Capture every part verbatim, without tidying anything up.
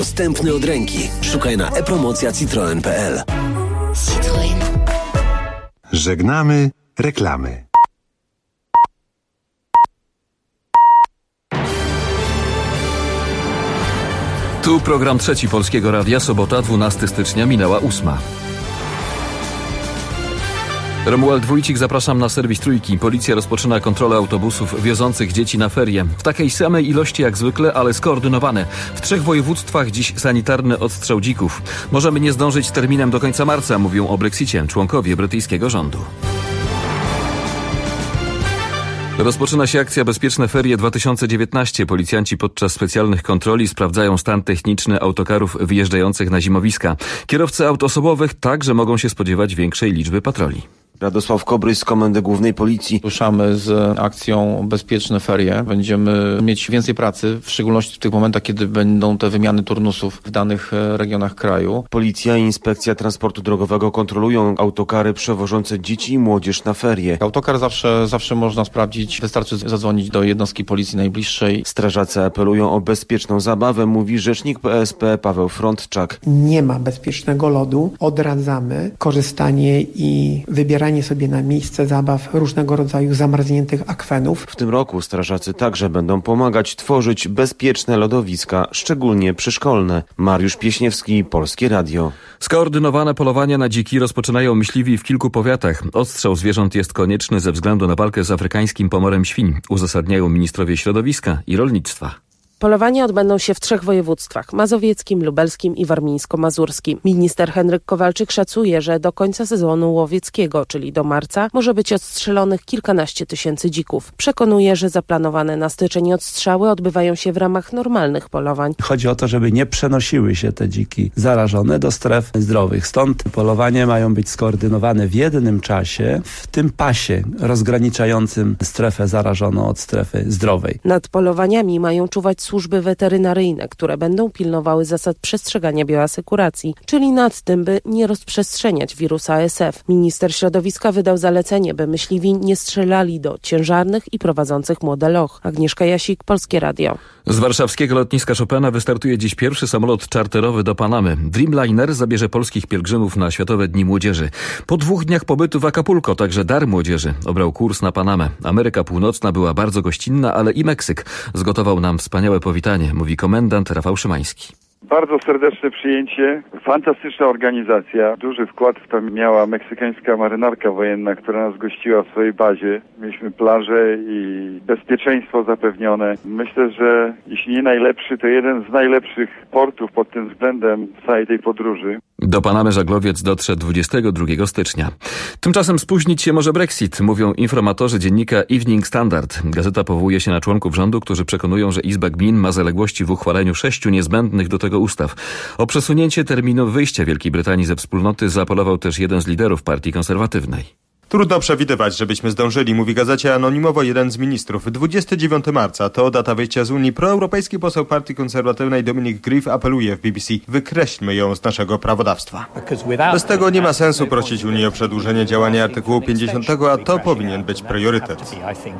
Dostępny od ręki. Szukaj na e-promocja citroen kropka p l. Citroen. Żegnamy reklamy. Tu program trzeci Polskiego Radia, sobota dwunastego stycznia, minęła ósma. Romuald Wójcik, zapraszam na serwis Trójki. Policja rozpoczyna kontrolę autobusów wiozących dzieci na ferie. W takiej samej ilości jak zwykle, ale skoordynowane. W trzech województwach dziś sanitarny odstrzał dzików. Możemy nie zdążyć terminem do końca marca, mówią o Brexicie członkowie brytyjskiego rządu. Rozpoczyna się akcja Bezpieczne Ferie dwa tysiące dziewiętnaście. Policjanci podczas specjalnych kontroli sprawdzają stan techniczny autokarów wyjeżdżających na zimowiska. Kierowcy aut osobowych także mogą się spodziewać większej liczby patroli. Radosław Kobryś z Komendy Głównej Policji. Ruszamy z akcją Bezpieczne Ferie. Będziemy mieć więcej pracy, w szczególności w tych momentach, kiedy będą te wymiany turnusów w danych regionach kraju. Policja i Inspekcja Transportu Drogowego kontrolują autokary przewożące dzieci i młodzież na ferie. Autokar zawsze, zawsze można sprawdzić. Wystarczy zadzwonić do jednostki policji najbliższej. Strażacy apelują o bezpieczną zabawę, mówi rzecznik P S P Paweł Frądczak. Nie ma bezpiecznego lodu. Odradzamy korzystanie i wybieranie sobie na miejsce zabaw różnego rodzaju zamarzniętych akwenów. W tym roku strażacy także będą pomagać tworzyć bezpieczne lodowiska, szczególnie przyszkolne. Mariusz Pieśniewski, Polskie Radio. Skoordynowane polowania na dziki rozpoczynają myśliwi w kilku powiatach. Odstrzał zwierząt jest konieczny ze względu na walkę z afrykańskim pomorem świń, uzasadniają ministrowie środowiska i rolnictwa. Polowania odbędą się w trzech województwach: mazowieckim, lubelskim i warmińsko-mazurskim. Minister Henryk Kowalczyk szacuje, że do końca sezonu łowieckiego, czyli do marca, może być odstrzelonych kilkanaście tysięcy dzików. Przekonuje, że zaplanowane na styczeń odstrzały odbywają się w ramach normalnych polowań. Chodzi o to, żeby nie przenosiły się te dziki zarażone do stref zdrowych. Stąd polowanie mają być skoordynowane w jednym czasie, w tym pasie rozgraniczającym strefę zarażoną od strefy zdrowej. Nad polowaniami mają czuwać służby weterynaryjne, które będą pilnowały zasad przestrzegania bioasekuracji, czyli nad tym, by nie rozprzestrzeniać wirusa A S F. Minister środowiska wydał zalecenie, by myśliwi nie strzelali do ciężarnych i prowadzących młode loch. Agnieszka Jasik, Polskie Radio. Z warszawskiego lotniska Chopina wystartuje dziś pierwszy samolot czarterowy do Panamy. Dreamliner zabierze polskich pielgrzymów na Światowe Dni Młodzieży. Po dwóch dniach pobytu w Acapulco także dar młodzieży obrał kurs na Panamę. Ameryka Północna była bardzo gościnna, ale i Meksyk zgotował nam wspaniałe powitanie, mówi komendant Rafał Szymański. Bardzo serdeczne przyjęcie, fantastyczna organizacja. Duży wkład w to miała meksykańska marynarka wojenna, która nas gościła w swojej bazie. Mieliśmy plaże i bezpieczeństwo zapewnione. Myślę, że jeśli nie najlepszy, to jeden z najlepszych portów pod tym względem w całej tej podróży. Do Panamy żaglowiec dotrze dwudziestego drugiego stycznia. Tymczasem spóźnić się może Brexit, mówią informatorzy dziennika Evening Standard. Gazeta powołuje się na członków rządu, którzy przekonują, że Izba Gmin ma zaległości w uchwaleniu sześciu niezbędnych do tego ustaw. O przesunięcie terminu wyjścia Wielkiej Brytanii ze wspólnoty zaapelował też jeden z liderów Partii Konserwatywnej. Trudno przewidywać, żebyśmy zdążyli, mówi gazecie anonimowo jeden z ministrów. dwudziestego dziewiątego marca to data wyjścia z Unii. Proeuropejski poseł Partii Konserwatywnej Dominic Griff apeluje w B B C: wykreślmy ją z naszego prawodawstwa. Bez tego nie ma sensu prosić Unii o przedłużenie działania artykułu pięćdziesiątego, a to powinien być priorytet.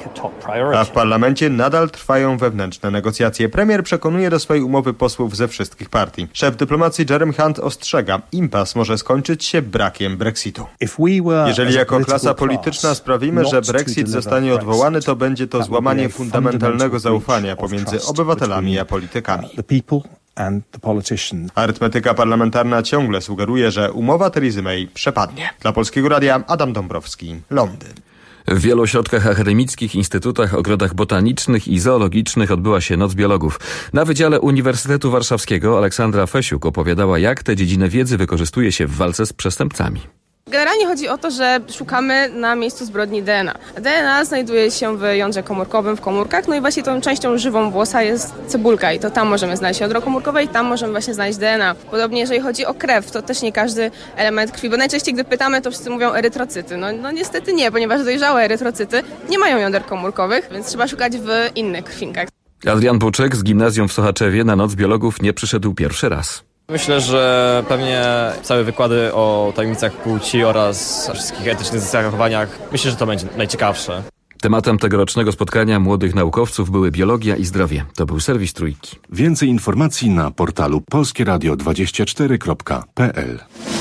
A w parlamencie nadal trwają wewnętrzne negocjacje. Premier przekonuje do swojej umowy posłów ze wszystkich partii. Szef dyplomacji Jeremy Hunt ostrzega: impas może skończyć się brakiem Brexitu. Jeżeli jako klasa polityczna sprawimy, że Brexit zostanie odwołany, to będzie to złamanie fundamentalnego zaufania pomiędzy obywatelami a politykami. Arytmetyka parlamentarna ciągle sugeruje, że umowa Teresy May przepadnie. Dla Polskiego Radia Adam Dąbrowski, Londyn. W wielu ośrodkach akademickich, instytutach, ogrodach botanicznych i zoologicznych odbyła się Noc Biologów. Na Wydziale Uniwersytetu Warszawskiego Aleksandra Fesiuk opowiadała, jak tę dziedzinę wiedzy wykorzystuje się w walce z przestępcami. Generalnie chodzi o to, że szukamy na miejscu zbrodni D N A. D N A znajduje się w jądrze komórkowym, w komórkach, no i właśnie tą częścią żywą włosa jest cebulka i to tam możemy znaleźć jądro komórkowe i tam możemy właśnie znaleźć D N A. Podobnie jeżeli chodzi o krew, to też nie każdy element krwi, bo najczęściej gdy pytamy, to wszyscy mówią erytrocyty. No, no niestety nie, ponieważ dojrzałe erytrocyty nie mają jąder komórkowych, więc trzeba szukać w innych krwinkach. Adrian Buczek z gimnazjum w Sochaczewie na Noc Biologów nie przyszedł pierwszy raz. Myślę, że pewnie całe wykłady o tajemnicach płci oraz wszystkich etycznych zachowaniach, myślę, że to będzie najciekawsze. Tematem tegorocznego spotkania młodych naukowców były biologia i zdrowie. To był serwis Trójki. Więcej informacji na portalu polskie radio dwadzieścia cztery kropka p l.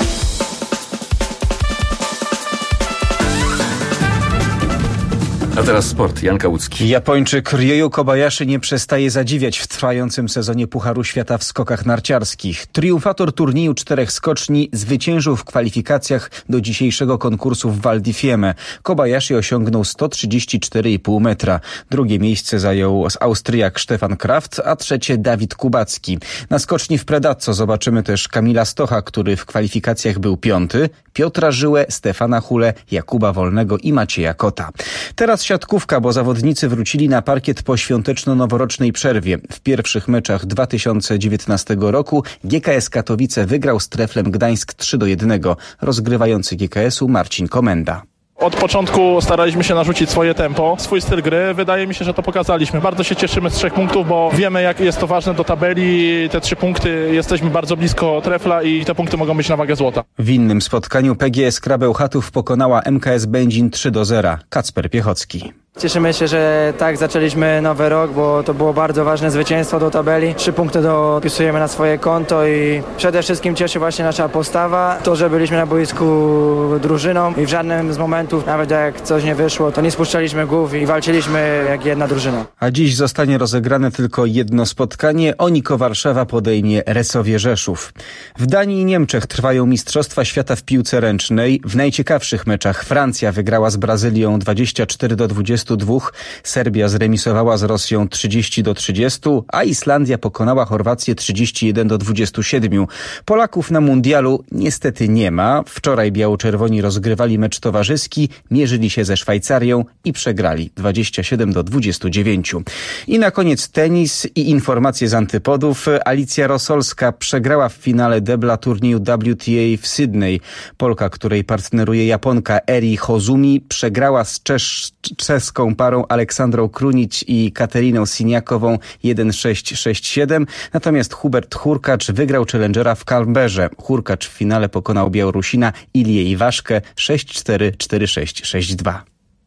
A teraz sport. Jan Kałucki. Japończyk Ryoyu Kobayashi nie przestaje zadziwiać w trwającym sezonie Pucharu Świata w skokach narciarskich. Triumfator turnieju czterech skoczni zwyciężył w kwalifikacjach do dzisiejszego konkursu w Val di Fiemme. Kobayashi osiągnął sto trzydzieści cztery i pół metra. Drugie miejsce zajął Austriak Stefan Kraft, a trzecie Dawid Kubacki. Na skoczni w Predazzo zobaczymy też Kamila Stocha, który w kwalifikacjach był piąty, Piotra Żyłę, Stefana Hulę, Jakuba Wolnego i Macieja Kota. Teraz siatkówka, bo zawodnicy wrócili na parkiet po świąteczno-noworocznej przerwie. W pierwszych meczach dwa tysiące dziewiętnastego roku G K S Katowice wygrał z Treflem Gdańsk trzy do jednego. Rozgrywający G K S u Marcin Komenda. Od początku staraliśmy się narzucić swoje tempo, swój styl gry. Wydaje mi się, że to pokazaliśmy. Bardzo się cieszymy z trzech punktów, bo wiemy, jak jest to ważne do tabeli. Te trzy punkty, jesteśmy bardzo blisko Trefla i te punkty mogą być na wagę złota. W innym spotkaniu P G S Krabeł Chatów pokonała M K S Będzin trzy do zera. Kacper Piechocki. Cieszymy się, że tak zaczęliśmy nowy rok, bo to było bardzo ważne zwycięstwo do tabeli. Trzy punkty dopisujemy na swoje konto i przede wszystkim cieszy właśnie nasza postawa. To, że byliśmy na boisku drużyną i w żadnym z momentów, nawet jak coś nie wyszło, to nie spuszczaliśmy głów i walczyliśmy jak jedna drużyna. A dziś zostanie rozegrane tylko jedno spotkanie. Oniko Warszawa podejmie Resowie Rzeszów. W Danii i Niemczech trwają Mistrzostwa Świata w piłce ręcznej. W najciekawszych meczach Francja wygrała z Brazylią dwadzieścia cztery do dwudziestu dwóch, Serbia zremisowała z Rosją trzydzieści do trzydziestu, a Islandia pokonała Chorwację trzydzieści jeden do dwudziestu siedmiu. Polaków na mundialu niestety nie ma. Wczoraj biało-czerwoni rozgrywali mecz towarzyski, mierzyli się ze Szwajcarią i przegrali dwadzieścia siedem do dwudziestu dziewięciu. I na koniec tenis i informacje z antypodów. Alicja Rosolska przegrała w finale debla turnieju W T A w Sydney. Polka, której partneruje Japonka Eri Hozumi, przegrała z Czesz czeską parą Aleksandrą Krunić i Kateriną Siniakową jeden sześć sześć siedem. Natomiast Hubert Hurkacz wygrał challengera w Canberrze. Hurkacz w finale pokonał Białorusina Ilię Iwaszkę sześć cztery cztery sześć sześć dwa.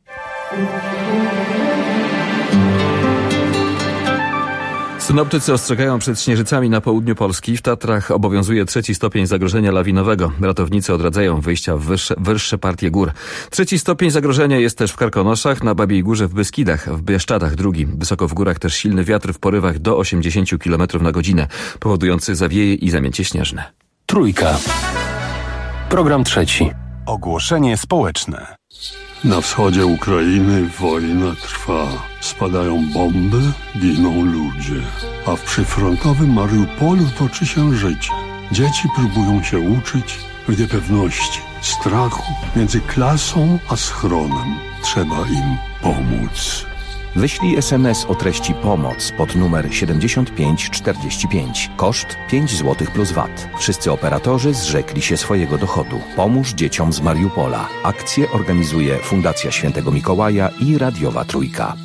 Synoptycy ostrzegają przed śnieżycami na południu Polski. W Tatrach obowiązuje trzeci stopień zagrożenia lawinowego. Ratownicy odradzają wyjścia w wyższe, wyższe partie gór. Trzeci stopień zagrożenia jest też w Karkonoszach, na Babiej Górze w Beskidach, w Bieszczadach drugi. Wysoko w górach też silny wiatr w porywach do osiemdziesięciu kilometrów na godzinę, powodujący zawieje i zamięcie śnieżne. Trójka. Program trzeci. Ogłoszenie społeczne. Na wschodzie Ukrainy wojna trwa. Spadają bomby, giną ludzie. A w przyfrontowym Mariupolu toczy się życie. Dzieci próbują się uczyć w niepewności, strachu między klasą a schronem. Trzeba im pomóc. Wyślij es em es o treści pomoc pod numer siedemdziesiąt pięć czterdzieści pięć. Koszt pięć złotych plus V A T. Wszyscy operatorzy zrzekli się swojego dochodu. Pomóż dzieciom z Mariupola. Akcję organizuje Fundacja Świętego Mikołaja i Radiowa Trójka.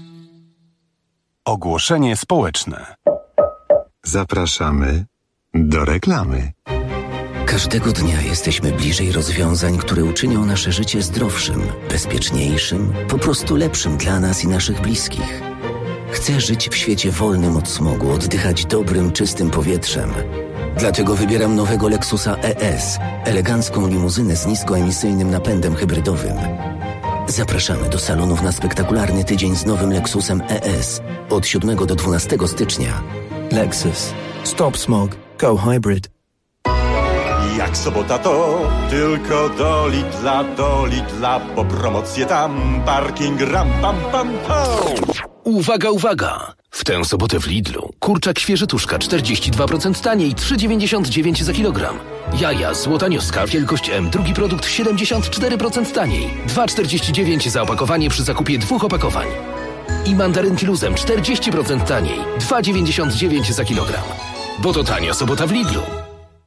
Ogłoszenie społeczne. Zapraszamy do reklamy. Każdego dnia jesteśmy bliżej rozwiązań, które uczynią nasze życie zdrowszym, bezpieczniejszym, po prostu lepszym dla nas i naszych bliskich. Chcę żyć w świecie wolnym od smogu, oddychać dobrym, czystym powietrzem. Dlatego wybieram nowego Lexusa E S, elegancką limuzynę z niskoemisyjnym napędem hybrydowym. Zapraszamy do salonów na spektakularny tydzień z nowym Lexusem E S od siódmego do dwunastego stycznia. Lexus. Stop smog. Go hybrid. Jak sobota to tylko do Lidla, do Lidla, bo promocje tam, parking ram, pam, pam, pam. Uwaga, uwaga! W tę sobotę w Lidlu kurczak świeży tuszka czterdzieści dwa procent taniej, trzy dziewięćdziesiąt dziewięć za kilogram. Jaja złota nioska wielkość M, drugi produkt siedemdziesiąt cztery procent taniej, dwa czterdzieści dziewięć za opakowanie przy zakupie dwóch opakowań. I mandarynki luzem czterdzieści procent taniej, dwa dziewięćdziesiąt dziewięć za kilogram. Bo to tania sobota w Lidlu.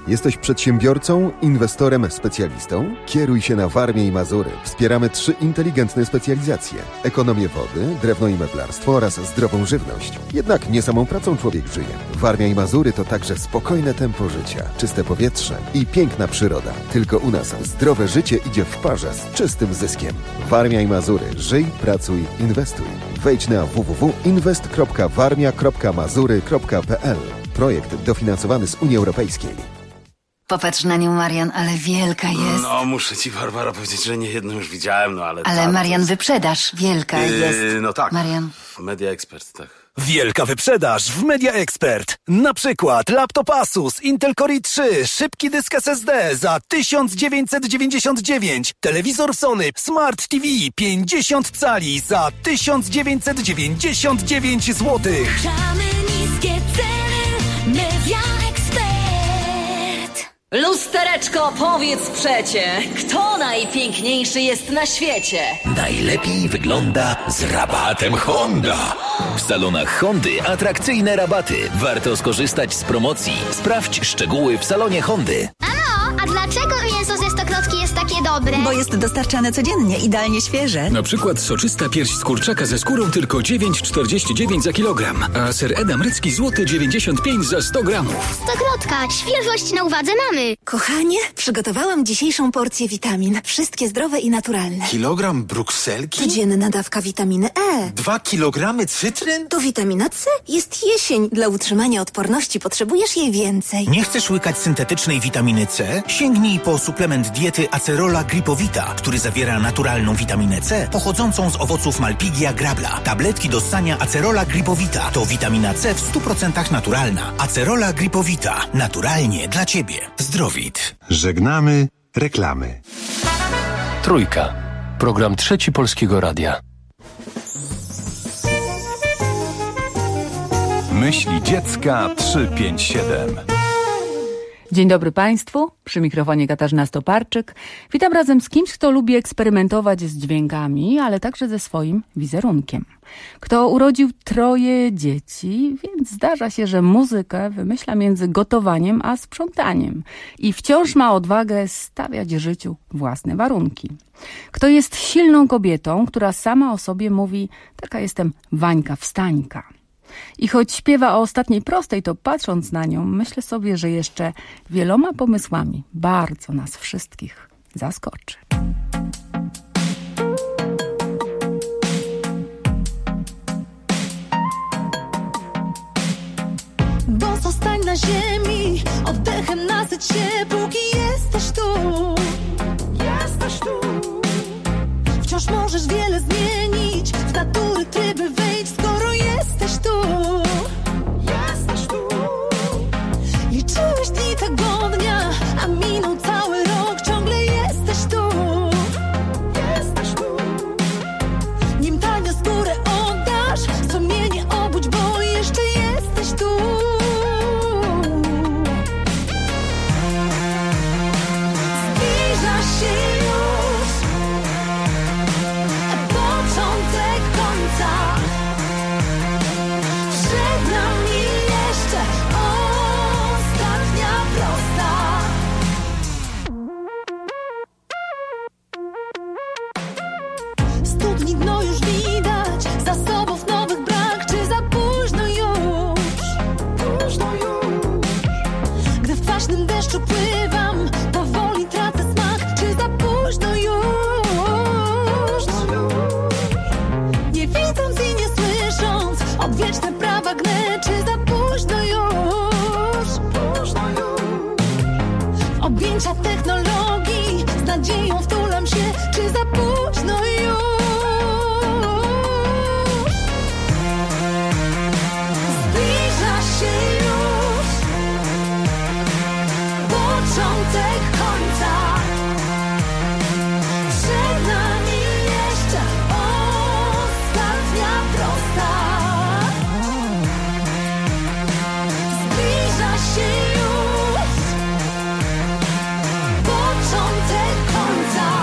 Jesteś przedsiębiorcą, inwestorem, specjalistą? Kieruj się na Warmię i Mazury. Wspieramy trzy inteligentne specjalizacje. Ekonomię wody, drewno i meblarstwo oraz zdrową żywność. Jednak nie samą pracą człowiek żyje. Warmia i Mazury to także spokojne tempo życia, czyste powietrze i piękna przyroda. Tylko u nas zdrowe życie idzie w parze z czystym zyskiem. Warmia i Mazury. Żyj, pracuj, inwestuj. Wejdź na w w w kropka inwest kropka warmia kropka mazury kropka p l. Projekt dofinansowany z Unii Europejskiej. Popatrz na nią, Marian, ale wielka jest. No, muszę ci, Barbara, powiedzieć, że nie jedną już widziałem, no ale... Ale ta, Marian, jest... wyprzedaż wielka yy, jest. No tak. Marian. Media Expert, tak. Wielka wyprzedaż w Media Expert. Na przykład laptop Asus Intel Core i trzy, szybki dysk S S D za tysiąc dziewięćset dziewięćdziesiąt dziewięć, telewizor Sony Smart T V pięćdziesiąt cali za tysiąc dziewięćset dziewięćdziesiąt dziewięć złotych. Niskie ceny, Media Expert. Lustereczko, powiedz przecie, kto najpiękniejszy jest na świecie? Najlepiej wygląda z rabatem Honda. W salonach Hondy atrakcyjne rabaty. Warto skorzystać z promocji. Sprawdź szczegóły w salonie Hondy. A dlaczego mięso ze Stokrotki jest takie dobre? Bo jest dostarczane codziennie, idealnie świeże. Na przykład soczysta pierś z kurczaka ze skórą tylko dziewięć czterdzieści dziewięć za kilogram, a ser edam rycki złoty dziewięćdziesiąt pięć za sto gramów. Stokrotka, świeżość na uwadze mamy. Kochanie, przygotowałam dzisiejszą porcję witamin. Wszystkie zdrowe i naturalne. Kilogram brukselki? Codzienna dawka witaminy E. Dwa kilogramy cytryn? To witamina C. Jest jesień. Dla utrzymania odporności potrzebujesz jej więcej. Nie chcesz łykać syntetycznej witaminy C? Sięgnij po suplement diety Acerola Gripowita, który zawiera naturalną witaminę C pochodzącą z owoców Malpighia grabla. Tabletki do ssania Acerola Gripowita to witamina C w stu procentach naturalna. Acerola Gripowita. Naturalnie dla Ciebie. Zdrowit. Żegnamy reklamy. Trójka. Program Trzeci Polskiego Radia. Myśli dziecka trzysta pięćdziesiąt siedem. Dzień dobry Państwu, przy mikrofonie Katarzyna Stoparczyk. Witam razem z kimś, kto lubi eksperymentować z dźwiękami, ale także ze swoim wizerunkiem. Kto urodził troje dzieci, więc zdarza się, że muzykę wymyśla między gotowaniem a sprzątaniem i wciąż ma odwagę stawiać życiu własne warunki. Kto jest silną kobietą, która sama o sobie mówi, taka jestem Wańka Wstańka. I choć śpiewa o ostatniej prostej, to patrząc na nią, myślę sobie, że jeszcze wieloma pomysłami bardzo nas wszystkich zaskoczy. Bo zostań na ziemi, oddechem nasyć się, póki jesteś tu. Jesteś tu. Wciąż możesz wiele zmienić, w natury tryby wejdź, skoro jesteś tu. Jesteś tu. Liczyłeś dni tygodnia, a minął cały rok, ciągle jesteś tu. Jesteś tu. Nim tanią skórę oddasz, sumienie obudź, bo jeszcze jesteś tu. Zbliża się już początek końca. Przed nami jeszcze ostatnia prosta. Studni dno już widać, zasobów nowych brak, czy za późno już? Późno już. Gdy w kwaśnym deszczu pływam, powoli tracę smak, czy za późno już? Nie widząc i nie słysząc, odwieczne prawa gnę, czy za późno już? Późno już. W objęcia technologii, z nadzieją wtulam się, czy za późno już? Zbliża się już początek końca. Przed nami jeszcze ostatnia prosta. Zbliża się już początek końca.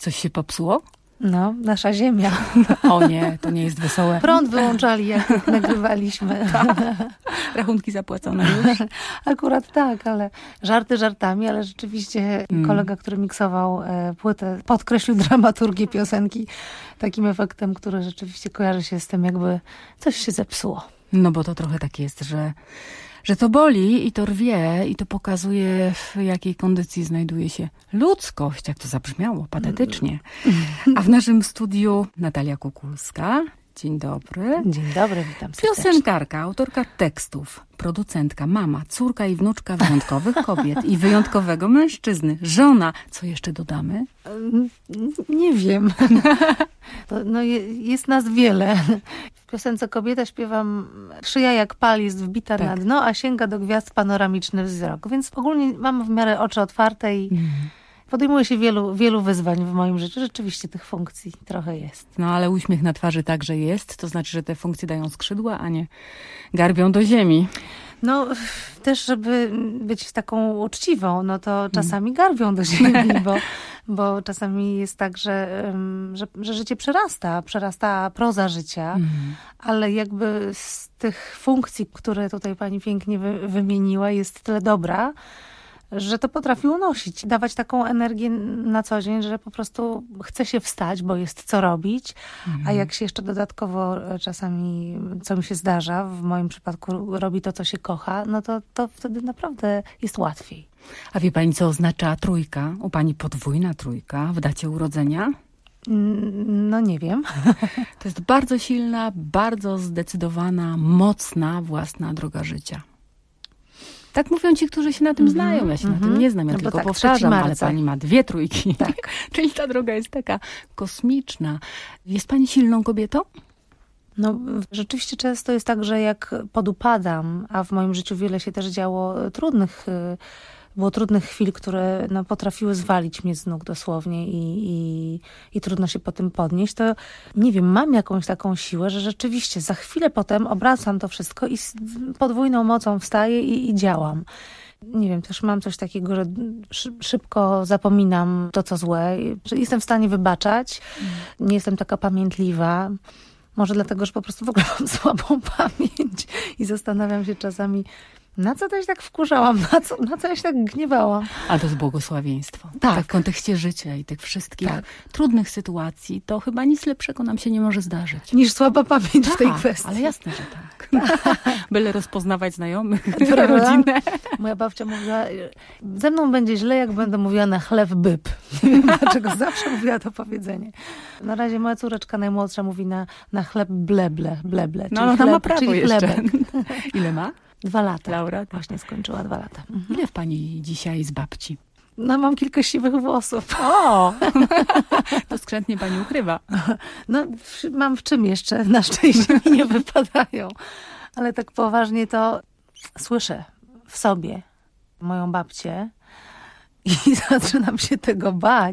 Coś się popsuło? No, nasza ziemia. O nie, to nie jest wesołe. Prąd wyłączali, jak nagrywaliśmy. Rachunki zapłacone już? Akurat tak, ale żarty żartami, ale rzeczywiście hmm. kolega, który miksował e, płytę, podkreślił dramaturgię piosenki takim efektem, który rzeczywiście kojarzy się z tym, jakby coś się zepsuło. No bo to trochę tak jest, że że to boli i to rwie i to pokazuje, w jakiej kondycji znajduje się ludzkość, jak to zabrzmiało patetycznie. A w naszym studiu Natalia Kukulska. Dzień dobry. Dzień dobry, witam serdecznie. Piosenkarka, autorka tekstów, producentka, mama, córka i wnuczka wyjątkowych kobiet i wyjątkowego mężczyzny, żona. Co jeszcze dodamy? Nie wiem. No, jest nas wiele. W piosence Kobieta śpiewam: szyja jak pal jest wbita tak. na dno, a sięga do gwiazd panoramiczny wzrok. Więc ogólnie mam w miarę oczy otwarte i mm. podejmuje się wielu, wielu wyzwań w moim życiu. Rzeczywiście tych funkcji trochę jest. No ale uśmiech na twarzy także jest. To znaczy, że te funkcje dają skrzydła, a nie garbią do ziemi. No też, żeby być taką uczciwą, no to czasami garbią do ziemi, bo, bo czasami jest tak, że, że, że życie przerasta, przerasta proza życia, mm. ale jakby z tych funkcji, które tutaj pani pięknie wy, wymieniła, jest tyle dobra, że to potrafi unosić, dawać taką energię na co dzień, że po prostu chce się wstać, bo jest co robić, mhm. a jak się jeszcze dodatkowo czasami, co mi się zdarza, w moim przypadku robi to, co się kocha, no to, to wtedy naprawdę jest łatwiej. A wie pani, co oznacza trójka? U pani podwójna trójka w dacie urodzenia? No nie wiem. To jest bardzo silna, bardzo zdecydowana, mocna, własna droga życia. Tak mówią ci, którzy się na tym mm-hmm, znają. Ja się mm-hmm. na tym nie znam, ja no tylko tak, powtarzam, ale pani ma dwie trójki. Tak. Czyli ta droga jest taka kosmiczna. Jest pani silną kobietą? No rzeczywiście często jest tak, że jak podupadam, a w moim życiu wiele się też działo trudnych, było trudnych chwil, które no, potrafiły zwalić mnie z nóg dosłownie i, i, i trudno się po tym podnieść, to nie wiem, mam jakąś taką siłę, że rzeczywiście za chwilę potem obracam to wszystko i z podwójną mocą wstaję i, i działam. Nie wiem, też mam coś takiego, że szybko zapominam to, co złe. Jestem w stanie wybaczać, nie jestem taka pamiętliwa. Może dlatego, że po prostu w ogóle mam słabą pamięć i zastanawiam się czasami, na co to ja się tak wkurzałam, na co, na co ja się tak gniewałam. Ale to jest błogosławieństwo. Tak. tak. W kontekście życia i tych wszystkich tak. trudnych sytuacji, to chyba nic lepszego nam się nie może zdarzyć. Niż słaba pamięć tak, w tej kwestii. Ale jasne, że tak. Byle rozpoznawać znajomych, rodzinę. Moja babcia mówiła, ze mną będzie źle, jak będę mówiła na chleb byb. Nie wiem, dlaczego zawsze mówiła to powiedzenie. Na razie moja córeczka najmłodsza mówi na, na chleb bleble, bleble. No, ona chleb, ma prawo jeszcze. Ile ma? Dwa lata. Laura właśnie skończyła dwa lata. Mhm. Ile w pani dzisiaj z babci? No mam kilka siwych włosów. O! To skrzętnie pani ukrywa. No mam w czym jeszcze. Na szczęście mi nie wypadają. Ale tak poważnie to słyszę w sobie moją babcię i zaczynam się tego bać.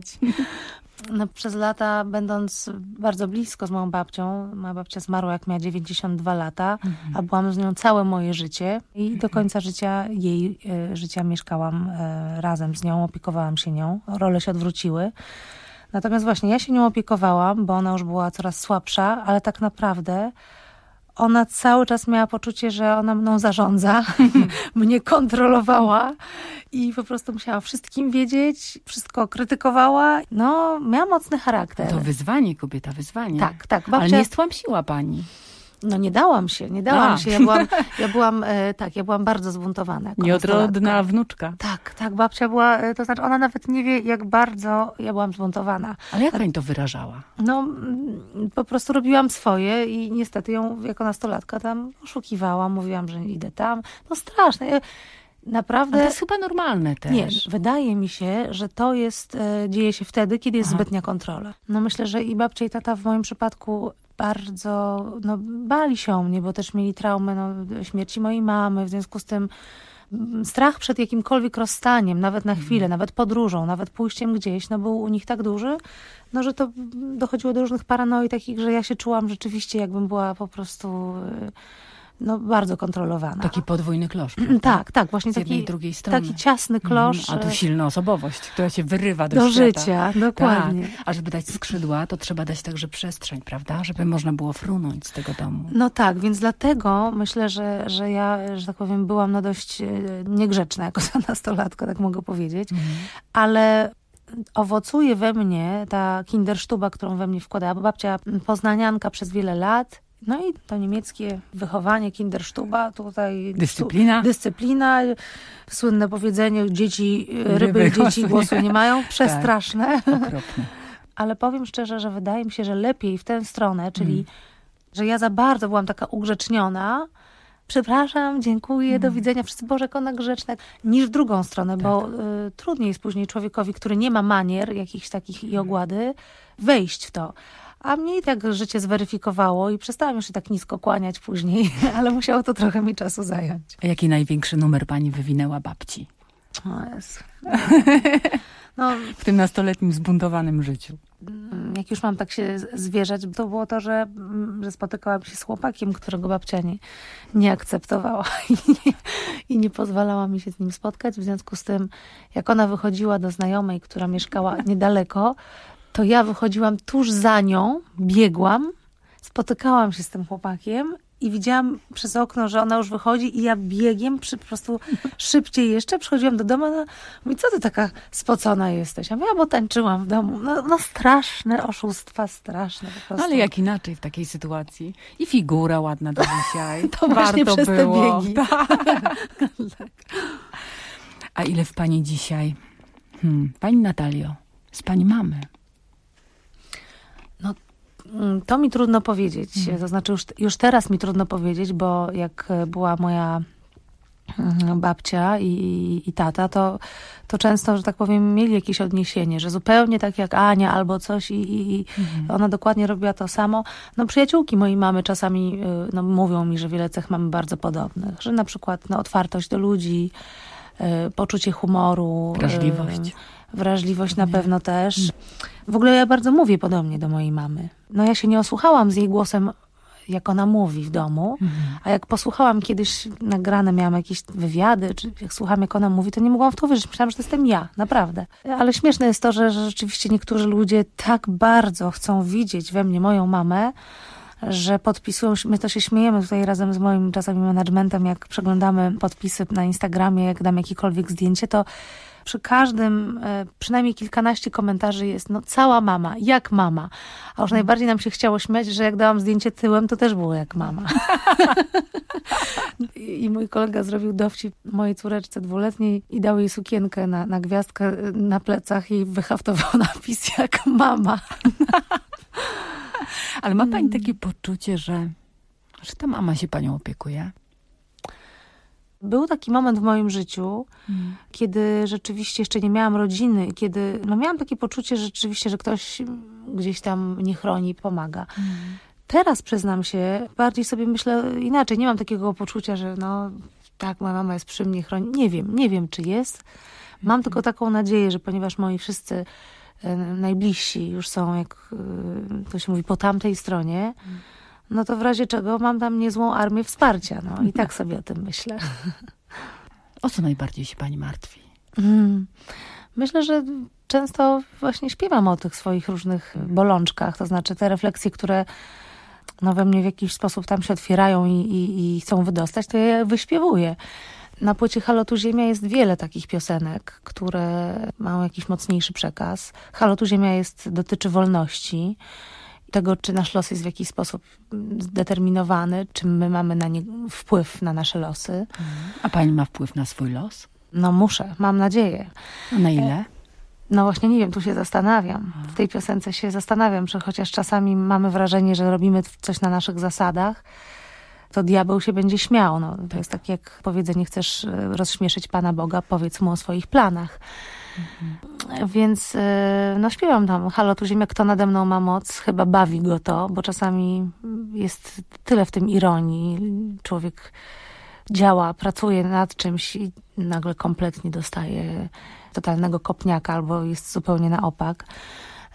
No, przez lata, będąc bardzo blisko z moją babcią, moja babcia zmarła jak miała dziewięćdziesiąt dwa lata, mhm. a byłam z nią całe moje życie i do końca życia jej e, życia mieszkałam e, razem z nią, opiekowałam się nią, role się odwróciły. Natomiast właśnie ja się nią opiekowałam, bo ona już była coraz słabsza, ale tak naprawdę ona cały czas miała poczucie, że ona mną zarządza, mnie kontrolowała i po prostu musiała wszystkim wiedzieć, wszystko krytykowała. No, miała mocny charakter. To wyzwanie, kobieta, wyzwanie. Tak, tak. Babcia... Ale nie stłamsiła pani. No nie dałam się, nie dałam A. się. Ja byłam, ja byłam e, tak, ja byłam bardzo zbuntowana. Nieodrodna wnuczka. Tak, tak, babcia była, e, to znaczy ona nawet nie wie, jak bardzo ja byłam zbuntowana. Ale jak pani to wyrażała? No, m, po prostu robiłam swoje i niestety ją jako nastolatka tam oszukiwałam, mówiłam, że idę tam. No straszne. Ja, naprawdę... Ale to jest chyba normalne też. Nie, wydaje mi się, że to jest, e, dzieje się wtedy, kiedy jest Aha. zbytnia kontrola. No myślę, że i babcia i tata w moim przypadku bardzo no, bali się o mnie, bo też mieli traumę no, śmierci mojej mamy, w związku z tym strach przed jakimkolwiek rozstaniem, nawet na chwilę, mm. nawet podróżą, nawet pójściem gdzieś, no był u nich tak duży, no że to dochodziło do różnych paranoi takich, że ja się czułam rzeczywiście, jakbym była po prostu no, bardzo kontrolowana. Taki podwójny klosz. Tak, tak, właśnie z taki, jednej i drugiej strony. taki ciasny klosz. Mm, a tu silna osobowość, która się wyrywa do, do świata. życia, dokładnie. Tak. A żeby dać skrzydła, to trzeba dać także przestrzeń, prawda? Żeby można było frunąć z tego domu. No tak, więc dlatego myślę, że, że ja, że tak powiem, byłam no dość niegrzeczna jako nastolatka, tak mogę powiedzieć. Mhm. Ale owocuje we mnie ta kindersztuba, którą we mnie wkładała, bo babcia poznanianka przez wiele lat. No i to niemieckie wychowanie, kindersztuba, tutaj... Dyscyplina. Dyscyplina, słynne powiedzenie, dzieci, ryby, ryby dzieci głosu, głosu nie, nie mają, przestraszne. Tak, okropne. Ale powiem szczerze, że wydaje mi się, że lepiej w tę stronę, czyli mm. że ja za bardzo byłam taka ugrzeczniona, przepraszam, dziękuję, mm. do widzenia, wszyscy, Boże, jak ona grzeczna, niż w drugą stronę, tak. bo y, trudniej jest później człowiekowi, który nie ma manier jakichś takich i ogłady, wejść w to. A mnie i tak życie zweryfikowało i przestałam już się tak nisko kłaniać później, ale musiało to trochę mi czasu zająć. A jaki największy numer pani wywinęła babci? O Jezu. No, w tym nastoletnim zbuntowanym życiu. Jak już mam tak się zwierzać, to było to, że, że spotykałam się z chłopakiem, którego babcia nie, nie akceptowała i nie, i nie pozwalała mi się z nim spotkać. W związku z tym, jak ona wychodziła do znajomej, która mieszkała niedaleko, to ja wychodziłam tuż za nią, biegłam, spotykałam się z tym chłopakiem i widziałam przez okno, że ona już wychodzi i ja biegiem, przy, po prostu szybciej jeszcze, przychodziłam do domu, no, mówi, co ty taka spocona jesteś? A ja, bo tańczyłam w domu. No, no straszne oszustwa, straszne po prostu. Ale jak inaczej w takiej sytuacji? I figura ładna do dzisiaj. To właśnie warto przez było. te biegi. Tak. A ile w pani dzisiaj? Hmm, pani Natalio, z pani mamy. No, to mi trudno powiedzieć. Hmm. To znaczy już, już teraz mi trudno powiedzieć, bo jak była moja babcia i, i tata, to, to często, że tak powiem, mieli jakieś odniesienie, że zupełnie tak jak Ania albo coś i, i, i hmm. ona dokładnie robiła to samo. No przyjaciółki mojej mamy czasami no, mówią mi, że wiele cech mamy bardzo podobnych, że na przykład no, otwartość do ludzi, y, poczucie humoru. Wrażliwość. Y, Wrażliwość na pewno też. W ogóle ja bardzo mówię podobnie do mojej mamy. No ja się nie osłuchałam z jej głosem, jak ona mówi w domu, mhm. a jak posłuchałam kiedyś nagrane, miałam jakieś wywiady, czy jak słucham, jak ona mówi, to nie mogłam w to wierzyć. Myślałam, że to jestem ja, naprawdę. Ale śmieszne jest to, że, że rzeczywiście niektórzy ludzie tak bardzo chcą widzieć we mnie moją mamę, że podpisują, my to się śmiejemy tutaj razem z moim czasami managementem, jak przeglądamy podpisy na Instagramie, jak dam jakiekolwiek zdjęcie, to przy każdym przynajmniej kilkanaście komentarzy jest, no cała mama, jak mama. A już najbardziej nam się chciało śmiać, że jak dałam zdjęcie tyłem, to też było jak mama. I mój kolega zrobił dowcip mojej córeczce dwuletniej i dał jej sukienkę na, na gwiazdkę na plecach i wyhaftował napis jak mama. Ale ma pani takie poczucie, że, że ta mama się panią opiekuje? Był taki moment w moim życiu, hmm. kiedy rzeczywiście jeszcze nie miałam rodziny, kiedy no miałam takie poczucie że rzeczywiście, że ktoś gdzieś tam mnie chroni, pomaga. Hmm. Teraz przyznam się, bardziej sobie myślę inaczej. Nie mam takiego poczucia, że no tak, moja mama jest przy mnie, chroni. Nie wiem, nie wiem czy jest. Mam hmm. tylko taką nadzieję, że ponieważ moi wszyscy najbliżsi już są, jak to się mówi, po tamtej stronie, hmm. no to w razie czego mam tam niezłą armię wsparcia. No i tak sobie o tym myślę. O co najbardziej się pani martwi? Hmm. Myślę, że często właśnie śpiewam o tych swoich różnych bolączkach. To znaczy te refleksje, które no we mnie w jakiś sposób tam się otwierają i, i, i chcą wydostać, to ja je wyśpiewuję. Na płycie Halo tu Ziemia jest wiele takich piosenek, które mają jakiś mocniejszy przekaz. Halo tu Ziemia jest, dotyczy wolności, tego, czy nasz los jest w jakiś sposób zdeterminowany, czy my mamy na nie wpływ na nasze losy. A pani ma wpływ na swój los? No muszę, mam nadzieję. A na ile? No właśnie nie wiem, tu się zastanawiam. W tej piosence się zastanawiam, że chociaż czasami mamy wrażenie, że robimy coś na naszych zasadach, to diabeł się będzie śmiał. No, to jest tak jak powiedzenie, chcesz rozśmieszyć Pana Boga, powiedz mu o swoich planach. Mhm. Więc no śpiewam tam Halo tu Ziemia, kto nade mną ma moc, chyba bawi go to, bo czasami jest tyle w tym ironii. Człowiek działa, pracuje nad czymś i nagle kompletnie dostaje totalnego kopniaka albo jest zupełnie na opak.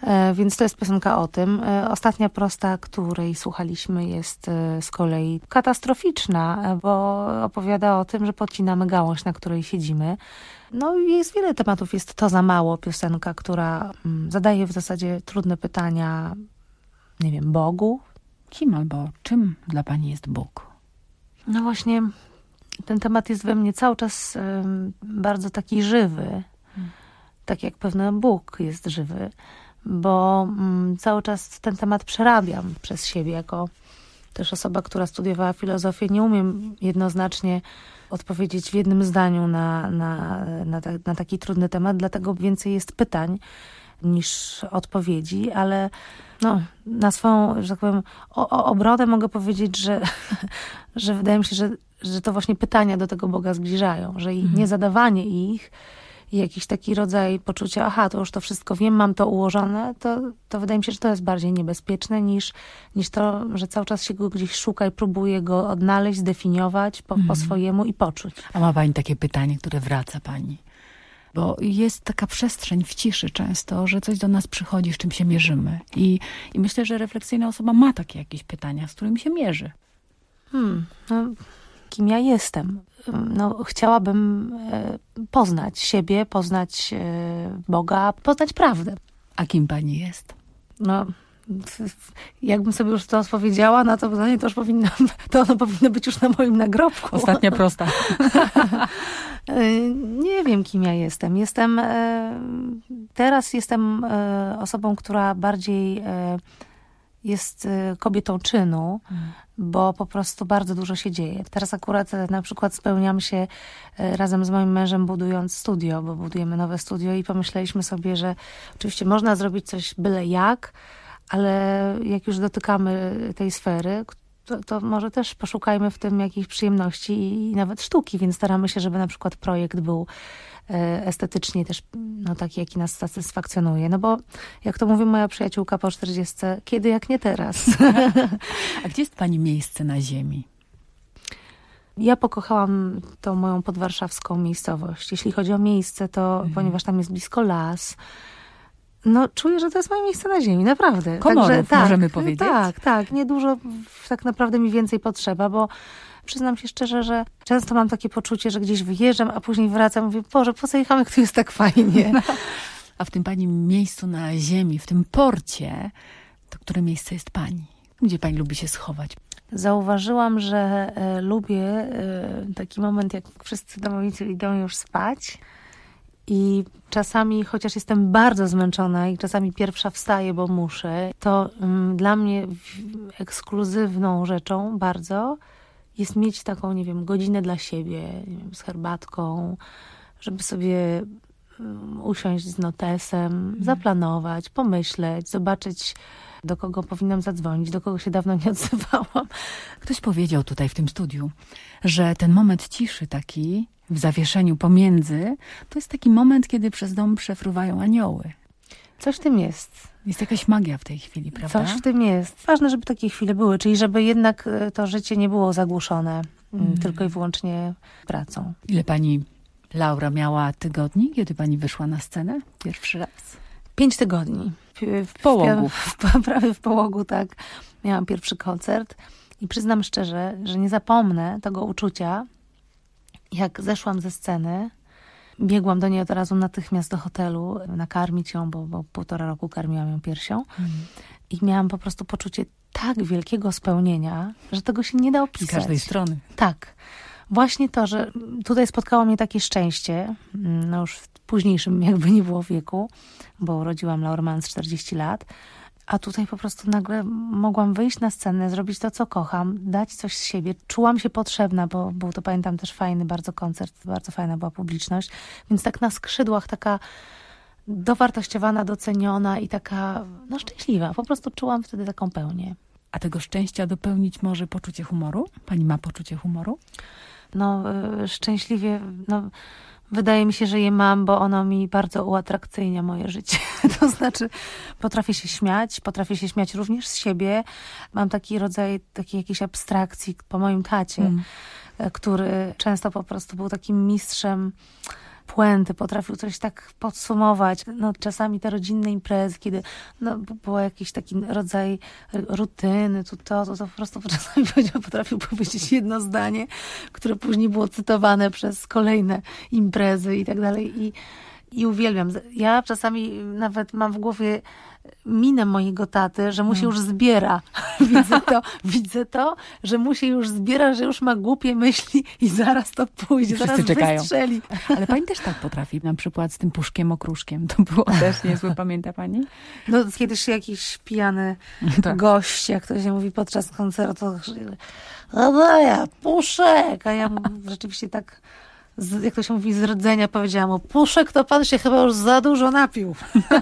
Więc to jest piosenka o tym. Ostatnia prosta, której słuchaliśmy, jest z kolei katastroficzna, bo opowiada o tym, że podcinamy gałąź, na której siedzimy. No i jest wiele tematów. Jest To za mało, piosenka, która zadaje w zasadzie trudne pytania, nie wiem, Bogu. Kim albo czym dla pani jest Bóg? No właśnie, ten temat jest we mnie cały czas um, bardzo taki żywy. Hmm. Tak jak pewno Bóg jest żywy. Bo um, cały czas ten temat przerabiam przez siebie. Jako też osoba, która studiowała filozofię, nie umiem jednoznacznie odpowiedzieć w jednym zdaniu na, na, na, ta, na taki trudny temat, dlatego więcej jest pytań niż odpowiedzi, ale no, na swoją, że tak powiem, o, o obronę mogę powiedzieć, że, że wydaje mi się, że, że to właśnie pytania do tego Boga zbliżają, że i niezadawanie ich i jakiś taki rodzaj poczucia, aha, to już to wszystko wiem, mam to ułożone, to, to wydaje mi się, że to jest bardziej niebezpieczne niż, niż to, że cały czas się go gdzieś szuka i próbuje go odnaleźć, zdefiniować po, mm. po swojemu i poczuć. A ma pani takie pytanie, które wraca pani? Bo jest taka przestrzeń w ciszy często, że coś do nas przychodzi, z czym się mierzymy. I, i myślę, że refleksyjna osoba ma takie jakieś pytania, z którymi się mierzy. Hmm, no, kim ja jestem? No, chciałabym e, poznać siebie, poznać e, Boga, poznać prawdę. A kim pani jest? No, f, f, jakbym sobie już to odpowiedziała na to pytanie, to już powinno, to ono powinno być już na moim nagrobku. Ostatnia prosta. Nie wiem, kim ja jestem. Jestem, teraz jestem osobą, która bardziej jest kobietą czynu, hmm. bo po prostu bardzo dużo się dzieje. Teraz akurat na przykład spełniam się razem z moim mężem, budując studio, bo budujemy nowe studio i pomyśleliśmy sobie, że oczywiście można zrobić coś byle jak, ale jak już dotykamy tej sfery, To, to może też poszukajmy w tym jakiejś przyjemności i nawet sztuki, więc staramy się, żeby na przykład projekt był estetycznie też no, taki, jaki nas satysfakcjonuje. No bo jak to mówi moja przyjaciółka po czterdziestce, kiedy jak nie teraz. A gdzie jest pani miejsce na ziemi? Ja pokochałam tą moją podwarszawską miejscowość. Jeśli chodzi o miejsce, to mhm. ponieważ tam jest blisko las, no czuję, że to jest moje miejsce na ziemi, naprawdę. Komorów, Także, tak, możemy powiedzieć. Tak, tak. Niedużo tak naprawdę mi więcej potrzeba, bo przyznam się szczerze, że często mam takie poczucie, że gdzieś wyjeżdżam, a później wracam i mówię, Boże, po co jechałem, jak tu jest tak fajnie. No. A w tym pani miejscu na ziemi, w tym porcie, to które miejsce jest pani? Gdzie pani lubi się schować? Zauważyłam, że e, lubię e, taki moment, jak wszyscy domownicy idą już spać. I czasami, chociaż jestem bardzo zmęczona i czasami pierwsza wstaję, bo muszę, to um, dla mnie ekskluzywną rzeczą bardzo jest mieć taką, nie wiem, godzinę dla siebie, nie wiem, z herbatką, żeby sobie um, usiąść z notesem, mm. zaplanować, pomyśleć, zobaczyć, do kogo powinnam zadzwonić, do kogo się dawno nie odzywałam. Ktoś powiedział tutaj w tym studiu, że ten moment ciszy taki w zawieszeniu pomiędzy, to jest taki moment, kiedy przez dom przefruwają anioły. Coś w tym jest. Jest jakaś magia w tej chwili, prawda? Coś w tym jest. Ważne, żeby takie chwile były, czyli żeby jednak to życie nie było zagłuszone mm. tylko i wyłącznie pracą. Ile pani, Laura, miała tygodni, kiedy pani wyszła na scenę pierwszy raz? Pięć tygodni. W, w połogu. W, w, prawie w połogu, tak. Miałam pierwszy koncert i przyznam szczerze, że nie zapomnę tego uczucia, jak zeszłam ze sceny, biegłam do niej od razu natychmiast do hotelu, nakarmić ją, bo, bo półtora roku karmiłam ją piersią. Mm. I miałam po prostu poczucie tak wielkiego spełnienia, że tego się nie da opisać. Z każdej strony. Tak. Właśnie to, że tutaj spotkało mnie takie szczęście, no już w późniejszym jakby nie było wieku, bo urodziłam Laurę mając czterdzieści lat, a tutaj po prostu nagle mogłam wyjść na scenę, zrobić to, co kocham, dać coś z siebie. Czułam się potrzebna, bo był to, pamiętam, też fajny bardzo koncert, bardzo fajna była publiczność. Więc tak na skrzydłach taka dowartościowana, doceniona i taka no szczęśliwa. Po prostu czułam wtedy taką pełnię. A tego szczęścia dopełnić może poczucie humoru? Pani ma poczucie humoru? No szczęśliwie... no. Wydaje mi się, że je mam, bo ono mi bardzo uatrakcyjnia moje życie. To znaczy potrafię się śmiać, potrafię się śmiać również z siebie. Mam taki rodzaj takiej jakiejś abstrakcji po moim tacie, mm. który często po prostu był takim mistrzem puenty, potrafił coś tak podsumować. No, czasami te rodzinne imprezy, kiedy no, był jakiś taki rodzaj rutyny, tu to, to, to po prostu czasami potrafił powiedzieć jedno zdanie, które później było cytowane przez kolejne imprezy i tak dalej. I, i uwielbiam. Ja czasami nawet mam w głowie minę mojego taty, że mu się już zbiera. Widzę to, widzę to, że mu się już zbiera, że już ma głupie myśli i zaraz to pójdzie, Wszyscy zaraz czekają. wystrzeli. Ale pani też tak potrafi, na przykład z tym puszkiem okruszkiem. To było też niezłe, pamięta pani? No kiedyś jakiś pijany Tak. gość, jak to się mówi podczas koncertu, no ja, puszek, a ja mu rzeczywiście tak, z, jak to się mówi, z rdzenia powiedziałam mu, puszek to pan się chyba już za dużo napił.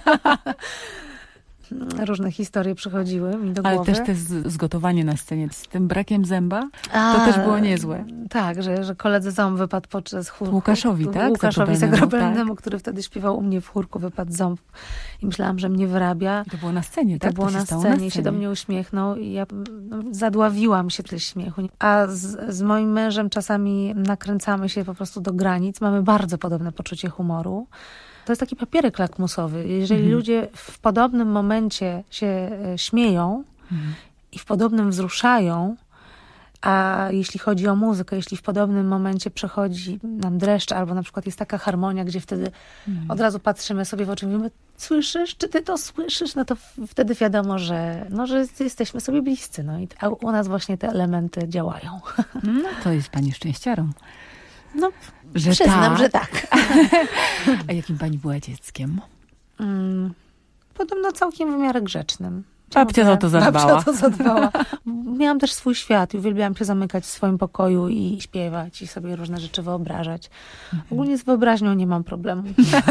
Różne historie przychodziły mi do Ale głowy. też te z- zgotowanie na scenie z tym brakiem zęba, A, to też było niezłe. Tak, że, że koledze ząb wypadł podczas chórku. Łukaszowi, tak? Łukaszowi Zagrobelnemu, Zagrobelnemu, który wtedy śpiewał u mnie w chórku, wypadł ząb. I myślałam, że mnie wyrabia. I to było na scenie, I tak? to było To się na stało scenie. na I się scenie. do mnie uśmiechnął i ja no, zadławiłam się ze śmiechu. A z, z moim mężem czasami nakręcamy się po prostu do granic. Mamy bardzo podobne poczucie humoru. To jest taki papierek lakmusowy. Jeżeli Mhm. ludzie w podobnym momencie się e, śmieją Mhm. i w podobnym wzruszają, a jeśli chodzi o muzykę, jeśli w podobnym momencie przechodzi nam dreszcz, albo na przykład jest taka harmonia, gdzie wtedy Mhm. od razu patrzymy sobie w oczy i mówimy, słyszysz, czy ty to słyszysz? No to w- wtedy wiadomo, że, no, że jesteśmy sobie bliscy. No i a u nas właśnie te elementy działają. No to jest pani szczęściarą. No, że przyznam, tak. że tak. A jakim pani była dzieckiem? Mm, podobno całkiem w miarę grzecznym. Babcia za to zadbała. Babcia to zadbała. Miałam też swój świat i uwielbiałam się zamykać w swoim pokoju i śpiewać i sobie różne rzeczy wyobrażać. Ogólnie z wyobraźnią nie mam problemu.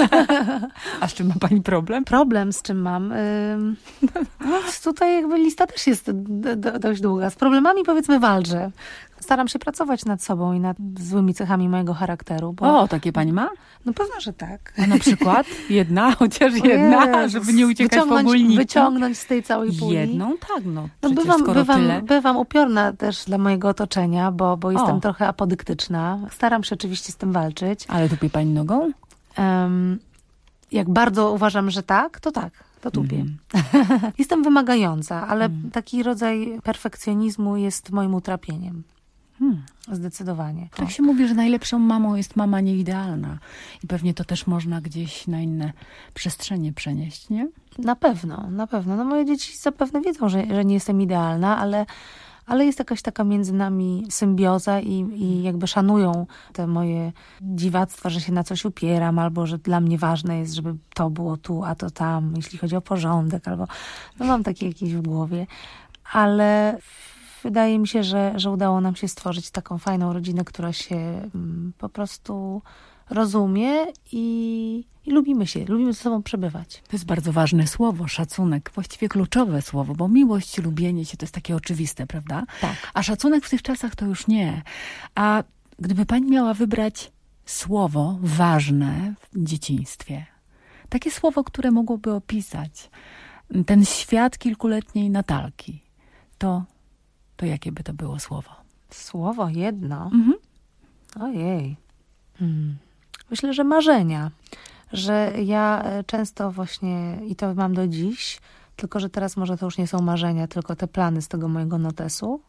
A z czym ma pani problem? Problem, z czym mam? Ym, no, tutaj jakby lista też jest do, do, dość długa. Z problemami powiedzmy walczę. Staram się pracować nad sobą i nad złymi cechami mojego charakteru. Bo... O, takie pani ma? No pewno, że tak. A na przykład jedna, chociaż jedna, Jezus, żeby nie uciekać po wyciągnąć, ogólniki. Wyciągnąć z tej całej puli. Jedną, tak, no. No Przecież bywam, skoro bywam, tyle. bywam upiorna też dla mojego otoczenia, bo, bo jestem O. trochę apodyktyczna. Staram się oczywiście z tym walczyć. Ale tupie pani nogą? Um, jak bardzo uważam, że tak, to tak, to tupię. Mhm. Jestem wymagająca, ale Mm. taki rodzaj perfekcjonizmu jest moim utrapieniem. Hmm. Zdecydowanie. Tak się mówi, że najlepszą mamą jest mama nieidealna. I pewnie to też można gdzieś na inne przestrzenie przenieść, nie? Na pewno, na pewno. No moje dzieci zapewne wiedzą, że, że nie jestem idealna, ale, ale jest jakaś taka między nami symbioza i, i jakby szanują te moje dziwactwa, że się na coś upieram, albo że dla mnie ważne jest, żeby to było tu, a to tam, jeśli chodzi o porządek, albo no mam takie jakieś w głowie. Ale wydaje mi się, że, że udało nam się stworzyć taką fajną rodzinę, która się mm, po prostu rozumie i, i lubimy się, lubimy ze sobą przebywać. To jest bardzo ważne słowo, szacunek. Właściwie kluczowe słowo, bo miłość, lubienie się to jest takie oczywiste, prawda? Tak. A szacunek w tych czasach to już nie. A gdyby pani miała wybrać słowo ważne w dzieciństwie, takie słowo, które mogłoby opisać ten świat kilkuletniej Natalki, to, to jakie by to było słowo? Słowo jedno? Mhm. Ojej. Hmm. Myślę, że marzenia. Że ja e, często właśnie, i to mam do dziś, tylko że teraz może to już nie są marzenia, tylko te plany z tego mojego notesu,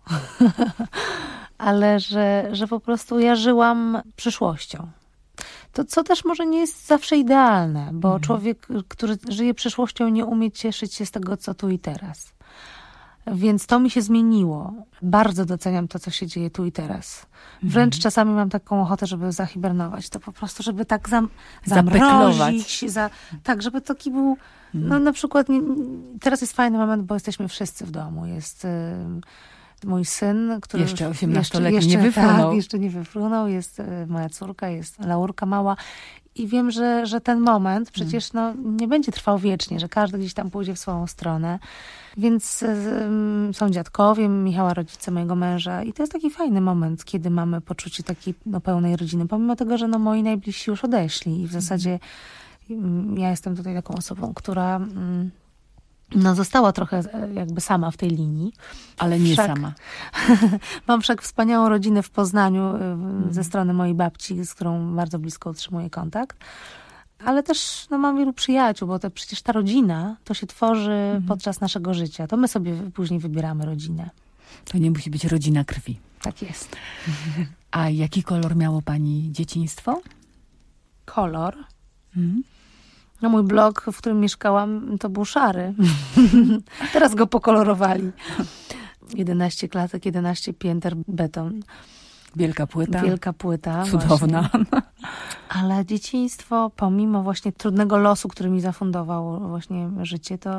ale że, że po prostu ja żyłam przyszłością. To, co też może nie jest zawsze idealne, bo Mhm. człowiek, który żyje przyszłością, nie umie cieszyć się z tego, co tu i teraz. Więc to mi się zmieniło. Bardzo doceniam to, co się dzieje tu i teraz. Wręcz Mhm. czasami mam taką ochotę, żeby zahibernować. To po prostu, żeby tak zam, Zapeklować. zamrozić. Za, tak, żeby taki był... No na przykład nie, teraz jest fajny moment, bo jesteśmy wszyscy w domu. Jest y, mój syn, który... Jeszcze już- osiemnastoletni jeszcze- nie wyfrunął. Tak, jeszcze nie wyfrunął. Jest y, moja córka, jest Laurka mała. I wiem, że, że ten moment przecież no, nie będzie trwał wiecznie, że każdy gdzieś tam pójdzie w swoją stronę. Więc y, są dziadkowie, Michała, rodzice mojego męża. I to jest taki fajny moment, kiedy mamy poczucie takiej no, pełnej rodziny. Pomimo tego, że no, moi najbliżsi już odeszli. I w zasadzie mm, ja jestem tutaj taką osobą, która mm, no została trochę jakby sama w tej linii. Ale nie wszak, sama. Mam wszak wspaniałą rodzinę w Poznaniu mm. ze strony mojej babci, z którą bardzo blisko utrzymuję kontakt. Ale też no, mam wielu przyjaciół, bo to przecież ta rodzina to się tworzy mm. podczas naszego życia. To my sobie później wybieramy rodzinę. To nie musi być rodzina krwi. Tak jest. A jaki kolor miało pani dzieciństwo? Kolor? Mm. No mój blok, w którym mieszkałam, to był szary. Teraz go pokolorowali. jedenaście klatek, jedenaście pięter, beton. Wielka płyta. Wielka płyta. Cudowna. Właśnie. Ale dzieciństwo, pomimo właśnie trudnego losu, który mi zafundował właśnie życie, to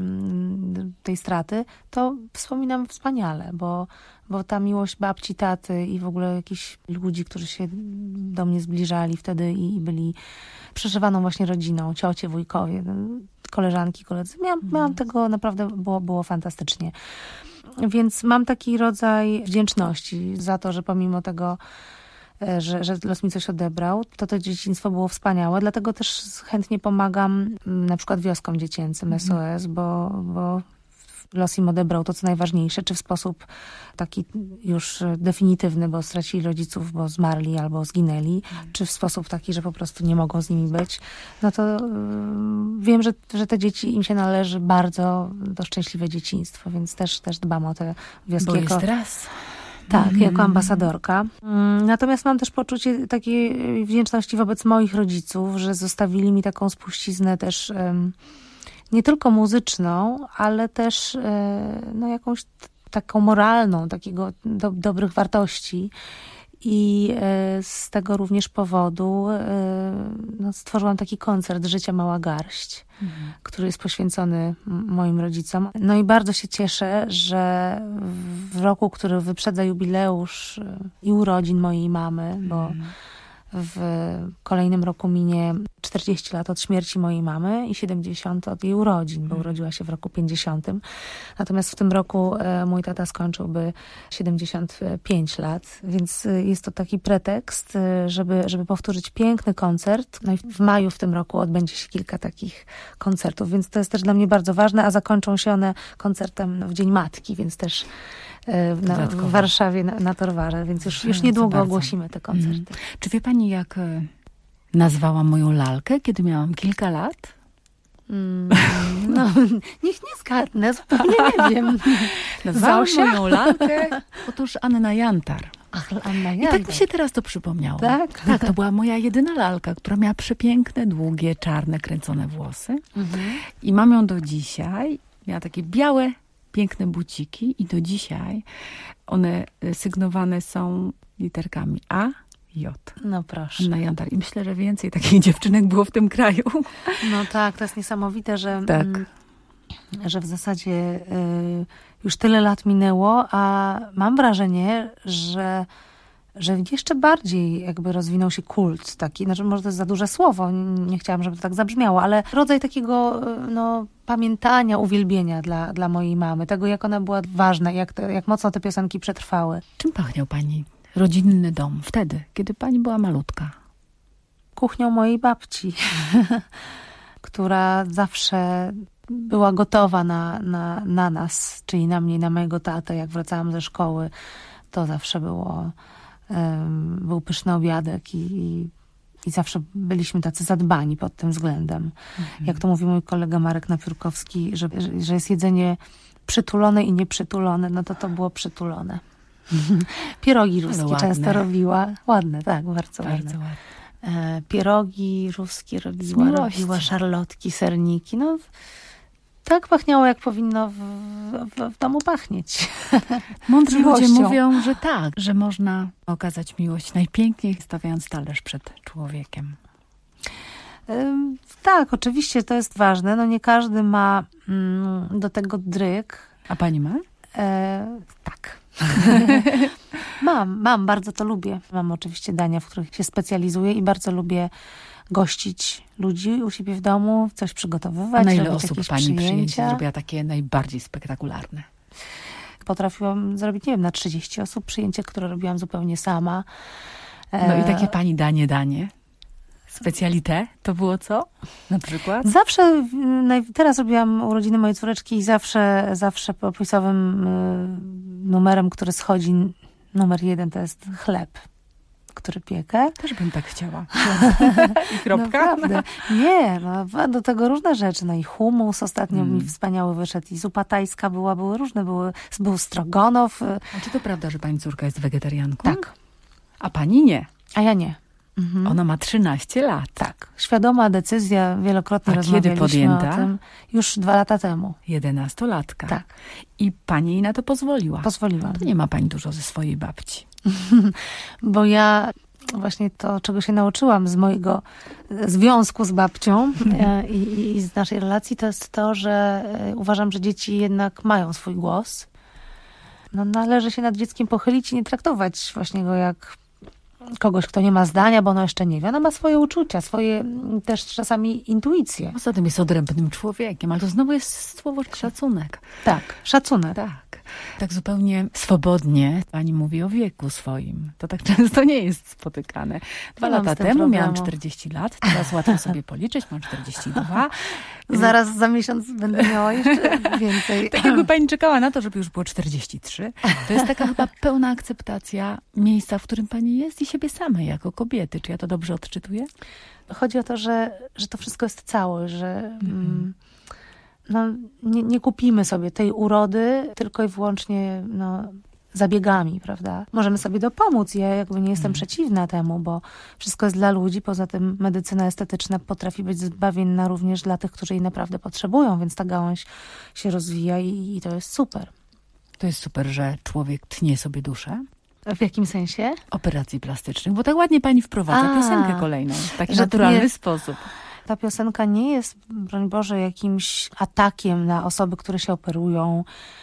mm. tej straty, to wspominam wspaniale, bo, bo ta miłość babci, taty i w ogóle jakichś ludzi, którzy się do mnie zbliżali wtedy i, i byli przeżywaną właśnie rodziną, ciocie, wujkowie, koleżanki, koledzy. Miałam, mm. miałam tego naprawdę, było, było fantastycznie. Więc mam taki rodzaj wdzięczności za to, że pomimo tego, że, że los mi coś odebrał, to to dzieciństwo było wspaniałe. Dlatego też chętnie pomagam na przykład wioskom dziecięcym S O S, bo, bo los im odebrał to, co najważniejsze, czy w sposób taki już definitywny, bo stracili rodziców, bo zmarli albo zginęli, czy w sposób taki, że po prostu nie mogą z nimi być. No to yy, wiem, że, że te dzieci, im się należy bardzo to szczęśliwe dzieciństwo, więc też, też dbam o te wioski. Bo jako, jest raz. Tak, mm. jako ambasadorka. Natomiast mam też poczucie takiej wdzięczności wobec moich rodziców, że zostawili mi taką spuściznę też um, nie tylko muzyczną, ale też no, jakąś taką moralną, takiego do, dobrych wartości. I z tego również powodu no, stworzyłam taki koncert Życia Mała Garść, mhm. który jest poświęcony moim rodzicom. No i bardzo się cieszę, że w roku, który wyprzedza jubileusz i urodzin mojej mamy, bo mhm. w kolejnym roku minie czterdzieści lat od śmierci mojej mamy i siedemdziesiąt od jej urodzin, bo urodziła się w roku pięćdziesiątym. Natomiast w tym roku mój tata skończyłby siedemdziesiąt pięć lat, więc jest to taki pretekst, żeby, żeby powtórzyć piękny koncert. No i w maju w tym roku odbędzie się kilka takich koncertów, więc to jest też dla mnie bardzo ważne, a zakończą się one koncertem w Dzień Matki, więc też Na, w Warszawie na, na Torwarze, więc już, już niedługo ogłosimy te koncerty. Mm. Czy wie pani, jak nazwałam moją lalkę, kiedy miałam kilka lat? Mm, no, niech nie zgadnę, zupełnie nie wiem. Nazwałam moją lalkę, otóż Anna Jantar. Ach, Anna Jantar. I tak mi się teraz to przypomniało. Tak? Tak, to była moja jedyna lalka, która miała przepiękne, długie, czarne, kręcone włosy. Mhm. I mam ją do dzisiaj. Miała takie białe, piękne buciki i do dzisiaj one sygnowane są literkami A, J. No proszę. Anna Jantar. I myślę, że więcej takich dziewczynek było w tym kraju. No tak, to jest niesamowite, że, tak. m, że w zasadzie y, już tyle lat minęło, a mam wrażenie, że że jeszcze bardziej jakby rozwinął się kult taki, znaczy może to jest za duże słowo, nie chciałam, żeby to tak zabrzmiało, ale rodzaj takiego no, pamiętania, uwielbienia dla, dla mojej mamy, tego jak ona była ważna, jak, te, jak mocno te piosenki przetrwały. Czym pachniał pani rodzinny dom wtedy, kiedy pani była malutka? Kuchnią mojej babci, która zawsze była gotowa na, na, na nas, czyli na mnie i na mojego tatę, jak wracałam ze szkoły, to zawsze było był pyszny obiadek i, i, i zawsze byliśmy tacy zadbani pod tym względem. Mhm. Jak to mówi mój kolega Marek Napiórkowski, że, że jest jedzenie przytulone i nieprzytulone, no to to było przytulone. Pierogi ruskie często robiła. Ładne, tak, bardzo, bardzo ładne. ładne. Pierogi ruskie robiła, robiła szarlotki, serniki. No, tak pachniało, jak powinno w, w, w domu pachnieć. Mądrzy ludzie mówią, że tak, że można okazać miłość najpiękniej, stawiając talerz przed człowiekiem. Ym, tak, oczywiście to jest ważne. No nie każdy ma mm, do tego dryg. A pani ma? E, tak. mam, mam, bardzo to lubię. Mam oczywiście dania, w których się specjalizuję i bardzo lubię gościć ludzi u siebie w domu, coś przygotowywać. A na ile osób pani przyjęcia. przyjęcie zrobiła takie najbardziej spektakularne? Potrafiłam zrobić, nie wiem, na trzydzieści osób przyjęcie, które robiłam zupełnie sama. No i takie pani danie, danie? Specalité to było co? Na przykład? Zawsze, teraz robiłam urodziny mojej córeczki i zawsze, zawsze popisowym numerem, który schodzi, numer jeden to jest chleb, który piekę. Też bym tak chciała. I kropka? Naprawdę. Nie, no, do tego różne rzeczy. No i humus ostatnio mm. mi wspaniały wyszedł i zupa tajska była, były różne, były, był strogonow. A czy to prawda, że pani córka jest wegetarianką? Tak. A pani nie? A ja nie. Mhm. Ona ma trzynaście lat. Tak. Świadoma decyzja, wielokrotnie A rozmawialiśmy kiedy podjęta? o tym. Już dwa lata temu. Jedenastolatka. Tak. I pani jej na to pozwoliła? Pozwoliłam. To nie ma pani dużo ze swojej babci. Bo ja właśnie to, czego się nauczyłam z mojego związku z babcią i, i z naszej relacji, to jest to, że uważam, że dzieci jednak mają swój głos. No, należy się nad dzieckiem pochylić i nie traktować właśnie go jak kogoś, kto nie ma zdania, bo ono jeszcze nie wie. Ona ma swoje uczucia, swoje też czasami intuicje. Poza tym jest odrębnym człowiekiem, ale to znowu jest słowo szacunek. Tak, szacunek. Tak. Tak zupełnie swobodnie pani mówi o wieku swoim. To tak często nie jest spotykane. Dwa Nie lata temu problemu. miałam czterdzieści lat, teraz łatwo sobie policzyć, mam czterdzieści dwa. Zaraz za miesiąc będę miała jeszcze więcej. Tak jakby pani czekała na to, żeby już było czterdzieści trzy. To jest taka chyba pełna akceptacja miejsca, w którym pani jest i siebie samej jako kobiety. Czy ja to dobrze odczytuję? Chodzi o to, że, że to wszystko jest całe, że mm. no, nie, nie kupimy sobie tej urody tylko i wyłącznie no, zabiegami, prawda? Możemy sobie dopomóc. Ja jakby nie jestem mm. przeciwna temu, bo wszystko jest dla ludzi. Poza tym medycyna estetyczna potrafi być zbawienna również dla tych, którzy jej naprawdę potrzebują, więc ta gałąź się rozwija i, i to jest super. To jest super, że człowiek tnie sobie duszę. W jakim sensie? Operacji plastycznych, bo tak ładnie pani wprowadza A, piosenkę kolejną w taki naturalny nie... sposób. Ta piosenka nie jest, broń Boże, jakimś atakiem na osoby, które się operują,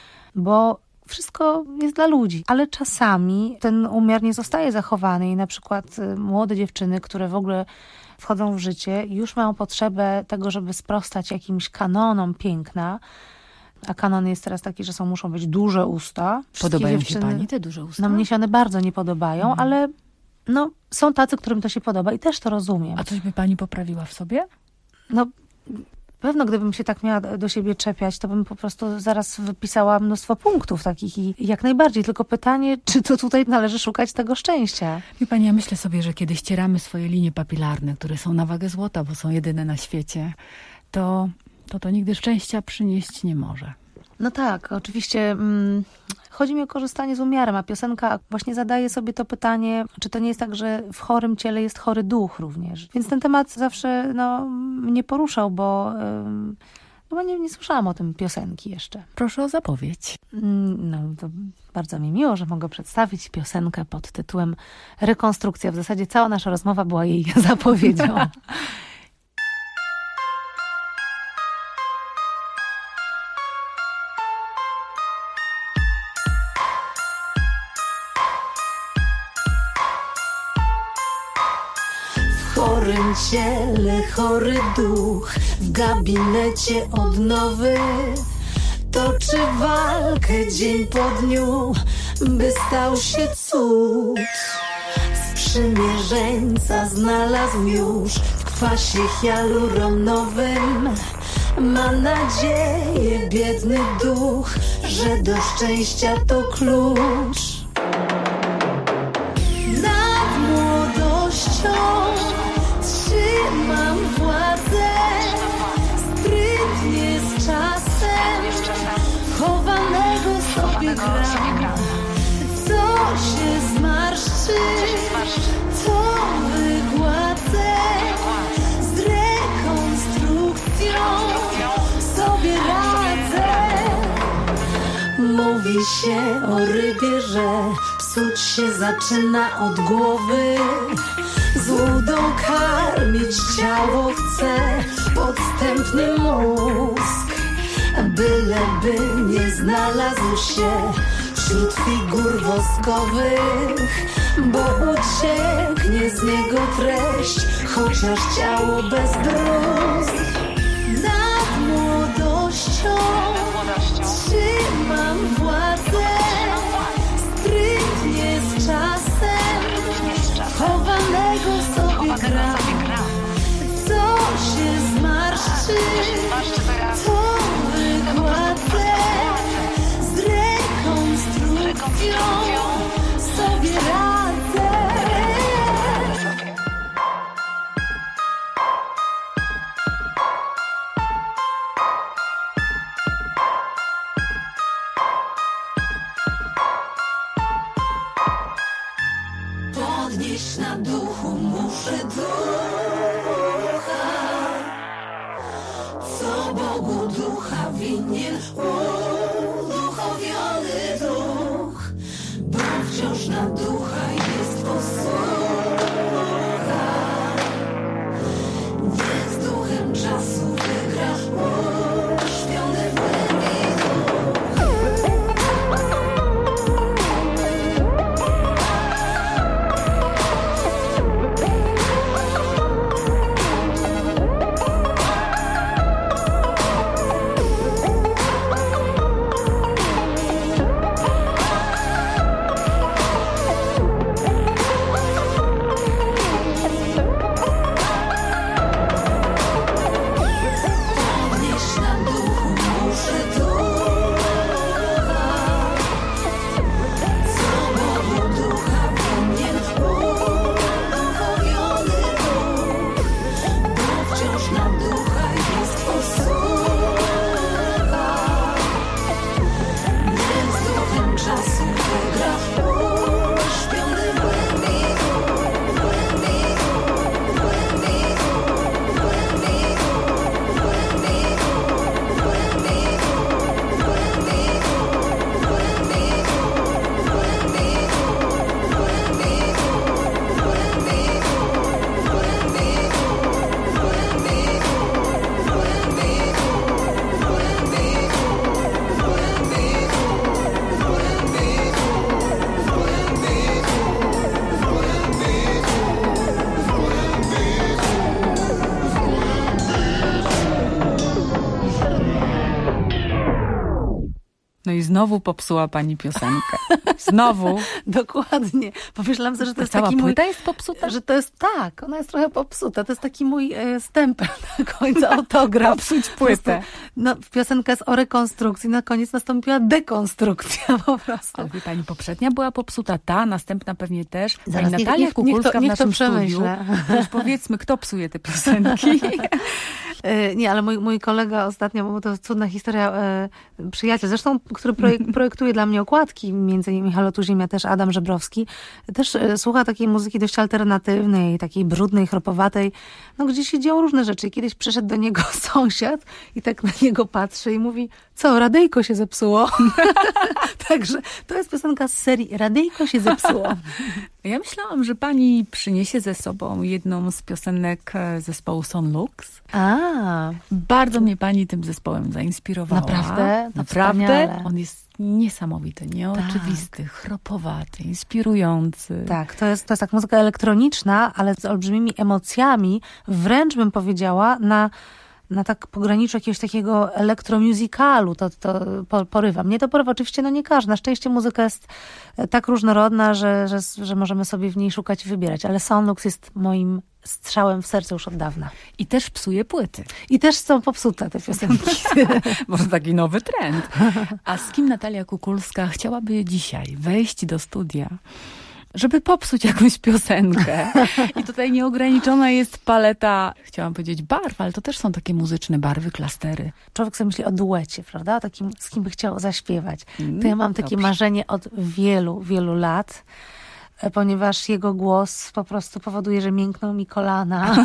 bo wszystko jest dla ludzi. Ale czasami ten umiar nie zostaje zachowany i na przykład młode dziewczyny, które w ogóle wchodzą w życie, już mają potrzebę tego, żeby sprostać jakimś kanonom piękna. A kanon jest teraz taki, że są, muszą być duże usta. Wszystkie Podobają dziewczyny, się pani te duże usta? No mnie się one bardzo nie podobają, mhm. ale no, są tacy, którym to się podoba i też to rozumiem. A coś by pani poprawiła w sobie? No, pewno gdybym się tak miała do siebie czepiać, to bym po prostu zaraz wypisała mnóstwo punktów takich i jak najbardziej. Tylko pytanie, czy to tutaj należy szukać tego szczęścia? Wie pani, ja myślę sobie, że kiedy ścieramy swoje linie papilarne, które są na wagę złota, bo są jedyne na świecie, to to, to nigdy szczęścia przynieść nie może. No tak, oczywiście hmm, chodzi mi o korzystanie z umiarem, a piosenka właśnie zadaje sobie to pytanie, czy to nie jest tak, że w chorym ciele jest chory duch również. Więc ten temat zawsze no, mnie poruszał, bo ym, no, nie, nie słyszałam o tym piosenki jeszcze. Proszę o zapowiedź. No to bardzo mi miło, że mogę przedstawić piosenkę pod tytułem Rekonstrukcja. W zasadzie cała nasza rozmowa była jej zapowiedzią. W chorym ciele chory duch, w gabinecie odnowy toczy walkę dzień po dniu, by stał się cud. Sprzymierzeńca znalazł już w kwasie hialuronowym. Ma nadzieję biedny duch, że do szczęścia to klucz. Nad młodością trzymam władzę, sprytnie z czasem chowanego sobie gram. Co się zmarszczy, to wygładzę, z rekonstrukcją sobie radzę. Mówi się o rybie, że psuć się zaczyna od głowy. Złudą karmić ciało chce podstępny mózg, byleby nie znalazł się wśród figur woskowych, bo ucieknie z niego treść, chociaż ciało bez bruzd. Nad młodością trzymam władzę, sprytnie z czasem chowanego sobie gram. Podnieść na duchu muszę ducha, co Bogu ducha winien uduchowiony duch, bo wciąż na ducha jest posłucha. Niech z duchem czasu wygra uśpiony w głębi duch. No i znowu popsuła pani piosenkę. Znowu. Dokładnie. Pomyślałam sobie, że to, To jest cała taki mój... płyta jest popsuta? Że to jest, tak, ona jest trochę popsuta. To jest taki mój e, stempel na końcu, autograf. Popsuć płytę. No, piosenka jest o rekonstrukcji, na koniec nastąpiła dekonstrukcja po prostu. Ale wie pani, poprzednia była popsuta, ta, następna pewnie też. Zaraz, Pani niech- Natalia niech- niech to- Kukulska w niech to naszym studiu. przemyślę. To już powiedzmy, kto psuje te piosenki. E, Nie, ale mój, mój kolega ostatnio, bo to cudna historia, e, przyjaciel, zresztą, który projek, projektuje dla mnie okładki, między innymi Halo tu Ziemia, też Adam Żebrowski, też e, słucha takiej muzyki dość alternatywnej, takiej brudnej, chropowatej, no gdzie się dzieją różne rzeczy. I kiedyś przyszedł do niego sąsiad i tak na niego patrzy i mówi, co, radyjko się zepsuło? Także to jest piosenka z serii Radyjko się zepsuło. Ja myślałam, że pani przyniesie ze sobą jedną z piosenek zespołu Son Lux. A, Bardzo mnie pani tym zespołem zainspirowała. Naprawdę? To Naprawdę? wspaniale. On jest niesamowity, nieoczywisty, chropowaty, inspirujący. Tak, to jest, to jest tak muzyka elektroniczna, ale z olbrzymimi emocjami, wręcz bym powiedziała, na, na tak pograniczu jakiegoś takiego elektromuzykalu to, to po- porywa. Mnie to porywa. Oczywiście no nie każdy. Na szczęście muzyka jest tak różnorodna, że, że, że możemy sobie w niej szukać i wybierać, ale Son Lux jest moim strzałem w serce już od dawna. I też psuje płyty. I też są popsute te piosenki. Może taki nowy trend. A z kim Natalia Kukulska chciałaby dzisiaj wejść do studia, żeby popsuć jakąś piosenkę? I tutaj nieograniczona jest paleta, chciałam powiedzieć barw, ale to też są takie muzyczne barwy, klastery. Człowiek sobie myśli o duecie, prawda? Takim, z kim by chciał zaśpiewać. To ja mam takie dobrze. marzenie od wielu, wielu lat, e, ponieważ jego głos po prostu powoduje, że miękną mi kolana.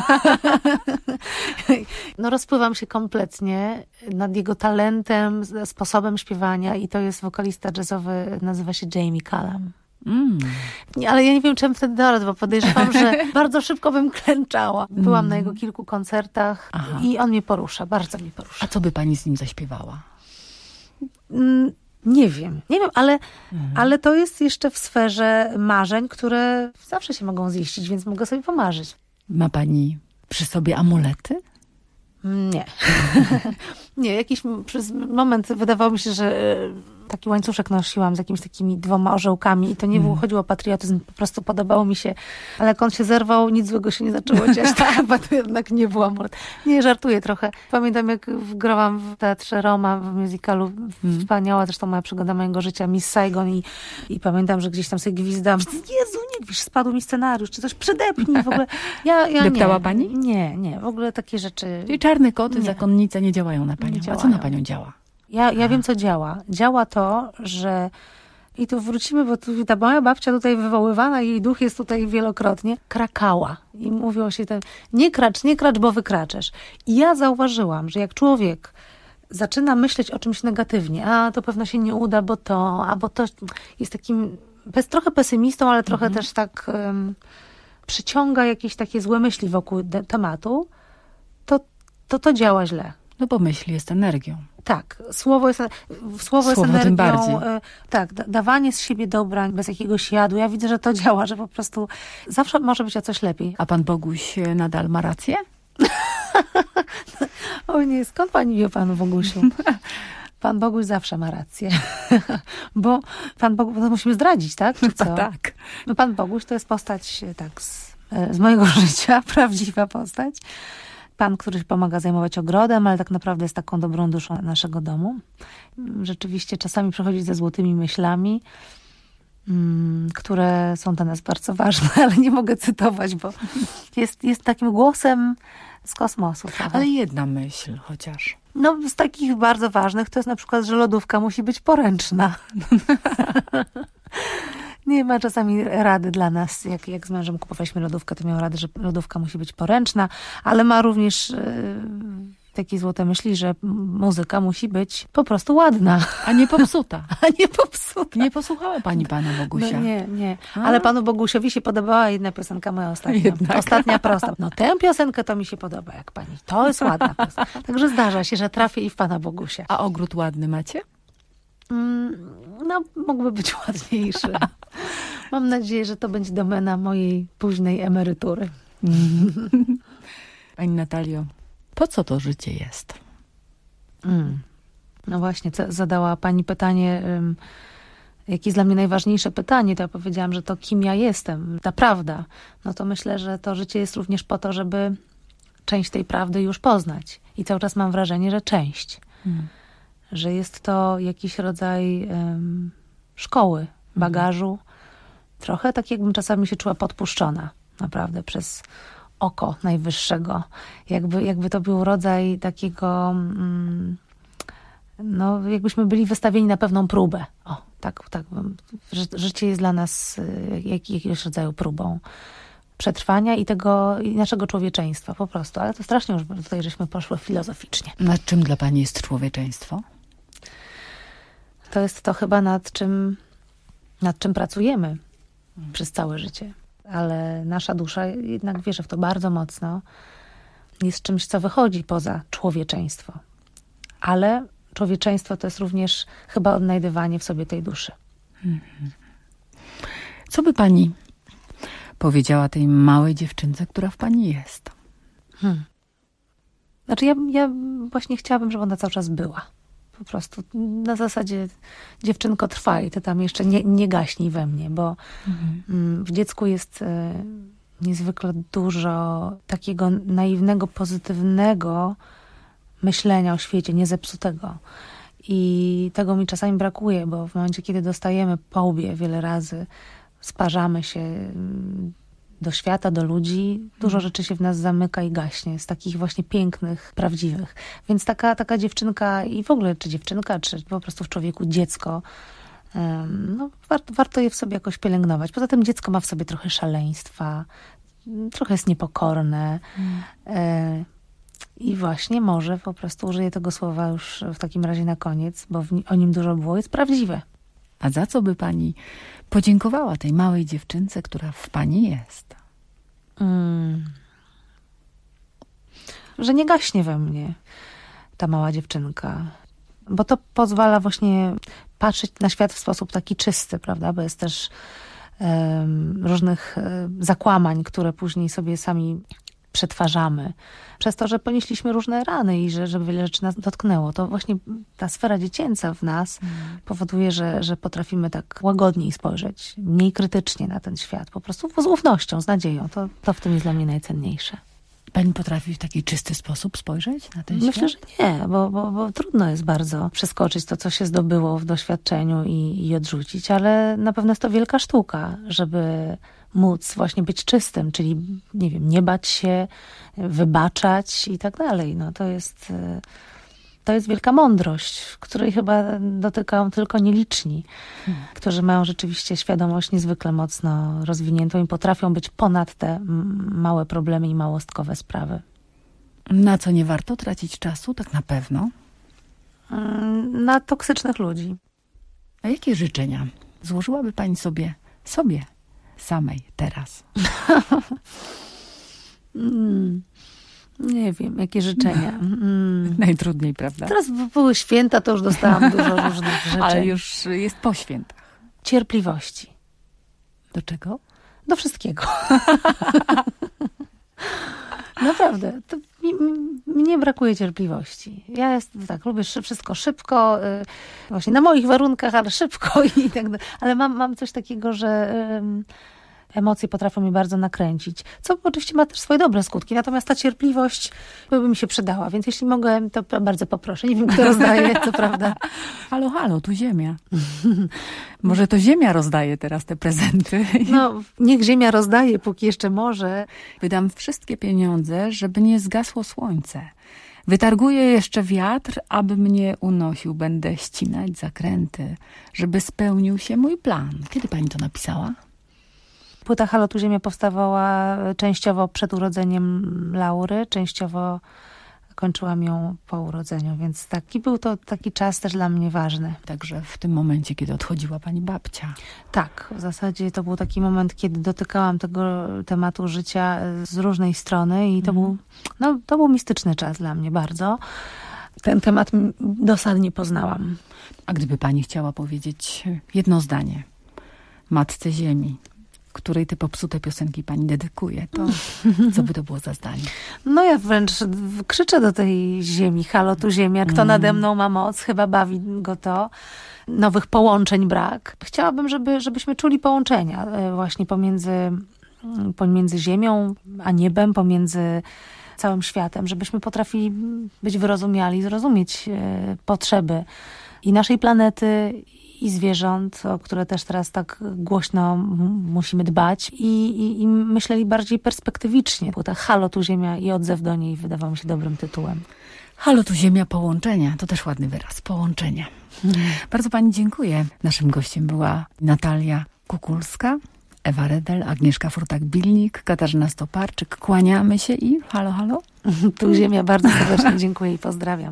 No rozpływam się kompletnie nad jego talentem, z- sposobem śpiewania i to jest wokalista jazzowy, nazywa się Jamie Cullum. Mm. Nie, ale ja nie wiem, czym wtedy doradł, bo podejrzewam, że bardzo szybko bym klęczała. Byłam na jego kilku koncertach Aha. i on mnie porusza, bardzo mnie porusza. A co by pani z nim zaśpiewała? Mm, Nie wiem, nie wiem, ale, ale to jest jeszcze w sferze marzeń, które zawsze się mogą ziścić, więc mogę sobie pomarzyć. Ma pani przy sobie amulety? Nie. Nie, jakiś przez moment wydawało mi się, że e, taki łańcuszek nosiłam z jakimiś takimi dwoma orzełkami i to nie było, chodziło o patriotyzm, po prostu podobało mi się, ale jak on się zerwał, nic złego się nie zaczęło dziać, to chyba to jednak nie było amulet. Nie, żartuję trochę. Pamiętam, jak grałam w teatrze Roma, w musicalu, wspaniała zresztą moja przygoda mojego życia, Miss Saigon i, i pamiętam, że gdzieś tam sobie gwizdam, Jezu, nie gwizdź, spadł mi scenariusz, czy coś przydepnij w ogóle. Ja, ja Deptała nie, pani? Nie, nie, w ogóle takie rzeczy... Czyli czarne koty, Nie. zakonnice nie działają na panią. Nie A co działają. na panią działa? Ja, ja wiem, co działa. Działa to, że I tu wrócimy, bo tu ta moja babcia tutaj wywoływana, jej duch jest tutaj wielokrotnie, krakała. I mówiło się tam, nie kracz, nie kracz, bo wykraczesz. I ja zauważyłam, że jak człowiek zaczyna myśleć o czymś negatywnie, a to pewno się nie uda, bo to, a bo to jest takim bez, trochę pesymistą, ale trochę mhm. też tak um, przyciąga jakieś takie złe myśli wokół de- tematu, to, to to działa źle. No bo myśl jest energią. Tak, słowo jest, słowo słowo jest energią. Tym bardziej. Tak, dawanie z siebie dobra bez jakiegoś jadu. Ja widzę, że to działa, że po prostu zawsze może być o coś lepiej. A pan Boguś nadal ma rację? O nie, skąd pani wie, panu Bogusiu? Pan Boguś zawsze ma rację. Bo pan Boguś, to musimy zdradzić, tak? Czy co? Tak. No pan Boguś to jest postać tak z, z mojego życia, prawdziwa postać. Pan, który pomaga zajmować ogrodem, ale tak naprawdę jest taką dobrą duszą naszego domu. Rzeczywiście czasami przychodzi ze złotymi myślami, które są dla nas bardzo ważne, ale nie mogę cytować, bo jest, jest takim głosem z kosmosu. Prawda? Ale jedna myśl chociaż. No z takich bardzo ważnych to jest na przykład, że lodówka musi być poręczna. Nie ma czasami rady dla nas. Jak, jak z mężem kupowaliśmy lodówkę, to miał radę, że lodówka musi być poręczna, ale ma również yy, takie złote myśli, że muzyka musi być po prostu ładna. A nie popsuta. A nie popsuta. Nie posłuchała pani pana Bogusia. No nie, nie. Ale panu Bogusiowi się podobała jedna piosenka moja ostatnia. Jednak. Ostatnia prosta. No tę piosenkę to mi się podoba, jak pani. To jest ładna piosenka. Także zdarza się, że trafię i w pana Bogusia. A ogród ładny macie? No, mógłby być ładniejszy. Mam nadzieję, że to będzie domena mojej późnej emerytury. Pani Natalio, po co to życie jest? Mm. No właśnie, zadała pani pytanie, um, jakie jest dla mnie najważniejsze pytanie, to ja powiedziałam, że to kim ja jestem, ta prawda. No to myślę, że to życie jest również po to, żeby część tej prawdy już poznać. I cały czas mam wrażenie, że część. Mm. Że jest to jakiś rodzaj um, szkoły, bagażu. Mhm. Trochę tak, jakbym czasami się czuła podpuszczona, naprawdę, przez oko najwyższego. Jakby, jakby to był rodzaj takiego, um, no jakbyśmy byli wystawieni na pewną próbę. O, tak, tak. Życie jest dla nas jak, jakiegoś rodzaju próbą przetrwania i tego, i naszego człowieczeństwa po prostu. Ale to strasznie już tutaj żeśmy poszły filozoficznie. Nad czym dla pani jest człowieczeństwo? To jest to chyba nad czym, nad czym pracujemy hmm. przez całe życie. Ale nasza dusza jednak wierzy w to bardzo mocno. Jest czymś, co wychodzi poza człowieczeństwo. Ale człowieczeństwo to jest również chyba odnajdywanie w sobie tej duszy. Hmm. Co by pani powiedziała tej małej dziewczynce, która w pani jest? Hmm. Znaczy ja, ja właśnie chciałabym, żeby ona cały czas była. Po prostu na zasadzie dziewczynko, trwaj, ty tam jeszcze nie, nie gaśnij we mnie, bo mhm. w dziecku jest niezwykle dużo takiego naiwnego, pozytywnego myślenia o świecie, niezepsutego. I tego mi czasami brakuje, bo w momencie, kiedy dostajemy po łbie wiele razy, sparzamy się do świata, do ludzi, dużo rzeczy się w nas zamyka i gaśnie, z takich właśnie pięknych, prawdziwych. Więc taka, taka dziewczynka i w ogóle, czy dziewczynka, czy po prostu w człowieku dziecko, no, warto, warto je w sobie jakoś pielęgnować. Poza tym dziecko ma w sobie trochę szaleństwa, trochę jest niepokorne mm. i właśnie może po prostu użyję tego słowa już w takim razie na koniec, bo w, o nim dużo było, jest prawdziwe. A za co by pani podziękowała tej małej dziewczynce, która w pani jest? Hmm. Że nie gaśnie we mnie ta mała dziewczynka. Bo to pozwala właśnie patrzeć na świat w sposób taki czysty, prawda? Bo jest też um, różnych um, zakłamań, które później sobie sami przetwarzamy. Przez to, że ponieśliśmy różne rany i że, że wiele rzeczy nas dotknęło. To właśnie ta sfera dziecięca w nas mm. powoduje, że, że potrafimy tak łagodniej spojrzeć, mniej krytycznie na ten świat. Po prostu z ufnością, z nadzieją. To, to w tym jest dla mnie najcenniejsze. Pani potrafi w taki czysty sposób spojrzeć na ten Myślę, świat? że nie, bo, bo, bo trudno jest bardzo przeskoczyć to, co się zdobyło w doświadczeniu i, i odrzucić, ale na pewno jest to wielka sztuka, żeby móc właśnie być czystym, czyli nie wiem, nie bać się, wybaczać i tak dalej. No to jest, To jest wielka mądrość, której chyba dotykają tylko nieliczni, hmm. którzy mają rzeczywiście świadomość niezwykle mocno rozwiniętą i potrafią być ponad te małe problemy i małostkowe sprawy. Na co nie warto tracić czasu, tak na pewno? Na toksycznych ludzi. A jakie życzenia złożyłaby pani sobie, sobie samej teraz? mm, nie wiem, jakie życzenia. Mm. Najtrudniej, prawda? Teraz były święta, to już dostałam dużo różnych życzeń. Ale już jest po świętach. Cierpliwości. Do czego? Do wszystkiego. Naprawdę, to mi, mnie brakuje cierpliwości. Ja jest, tak, lubię wszystko szybko, yy, właśnie na moich warunkach, ale szybko i tak dalej. Ale mam, mam coś takiego, że yy, emocje potrafią mnie bardzo nakręcić, co oczywiście ma też swoje dobre skutki, natomiast ta cierpliwość by mi się przydała, więc jeśli mogę, to bardzo poproszę. Nie wiem, kto rozdaje, co prawda. Halo, halo, tu Ziemia. Może to Ziemia rozdaje teraz te prezenty. No, niech Ziemia rozdaje, póki jeszcze może. Wydam wszystkie pieniądze, żeby nie zgasło słońce. Wytarguję jeszcze wiatr, aby mnie unosił. Będę ścinać zakręty, żeby spełnił się mój plan. Kiedy pani to napisała? Płyta Halo, tu Ziemia powstawała częściowo przed urodzeniem Laury, częściowo kończyłam ją po urodzeniu, więc taki był to taki czas też dla mnie ważny. Także w tym momencie, kiedy odchodziła pani babcia. Tak, w zasadzie to był taki moment, kiedy dotykałam tego tematu życia z różnej strony i to, mhm. był, no, to był mistyczny czas dla mnie bardzo. Ten temat dosadnie poznałam. A gdyby pani chciała powiedzieć jedno zdanie Matce Ziemi, której te popsute piosenki pani dedykuje, to co by to było za zdanie? No ja wręcz krzyczę do tej ziemi, halo tu Ziemia, kto mm. nade mną ma moc, chyba bawi go to. Nowych połączeń brak. Chciałabym, żeby, żebyśmy czuli połączenia właśnie pomiędzy, pomiędzy ziemią a niebem, pomiędzy całym światem, żebyśmy potrafili być wyrozumiali, zrozumieć potrzeby i naszej planety, i zwierząt, o które też teraz tak głośno musimy dbać i, i, i myśleli bardziej perspektywicznie. Płyta Halo, tu Ziemia i odzew do niej wydawał mi się dobrym tytułem. Halo, tu Ziemia, połączenia. To też ładny wyraz, połączenia. Hmm. Bardzo pani dziękuję. Naszym gościem była Natalia Kukulska, Ewa Redel, Agnieszka Furtak-Bilnik, Katarzyna Stoparczyk. Kłaniamy się i halo, halo. Tu Ziemia, bardzo serdecznie dziękuję i pozdrawiam.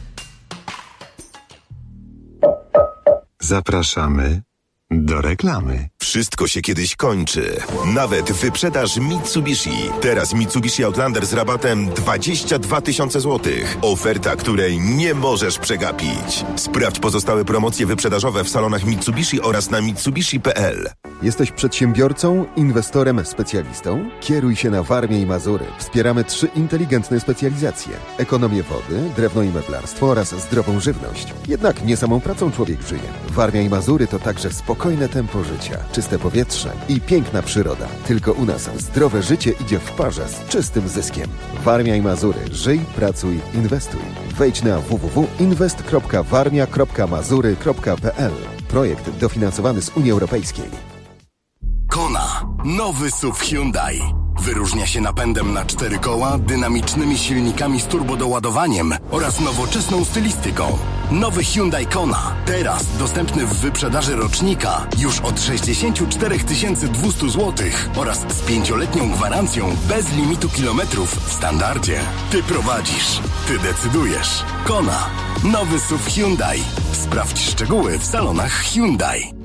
Zapraszamy do reklamy. Wszystko się kiedyś kończy. Nawet wyprzedaż Mitsubishi. Teraz Mitsubishi Outlander z rabatem dwadzieścia dwa tysiące złotych. Oferta, której nie możesz przegapić. Sprawdź pozostałe promocje wyprzedażowe w salonach Mitsubishi oraz na mitsubishi kropka p l. Jesteś przedsiębiorcą, inwestorem, specjalistą? Kieruj się na Warmię i Mazury. Wspieramy trzy inteligentne specjalizacje. Ekonomię wody, drewno i meblarstwo oraz zdrową żywność. Jednak nie samą pracą człowiek żyje. Warmia i Mazury to także spokojne tempo życia, czyste powietrze i piękna przyroda. Tylko u nas zdrowe życie idzie w parze z czystym zyskiem. Warmia i Mazury. Żyj, pracuj, inwestuj. Wejdź na w w w kropka inwest kropka warmia kropka mazury kropka p l. Projekt dofinansowany z Unii Europejskiej. Kona. Nowy S U V Hyundai. Wyróżnia się napędem na cztery koła, dynamicznymi silnikami z turbodoładowaniem oraz nowoczesną stylistyką. Nowy Hyundai Kona. Teraz dostępny w wyprzedaży rocznika już od sześćdziesiąt cztery tysiące dwieście złotych oraz z pięcioletnią gwarancją bez limitu kilometrów w standardzie. Ty prowadzisz. Ty decydujesz. Kona. Nowy S U V Hyundai. Sprawdź szczegóły w salonach Hyundai.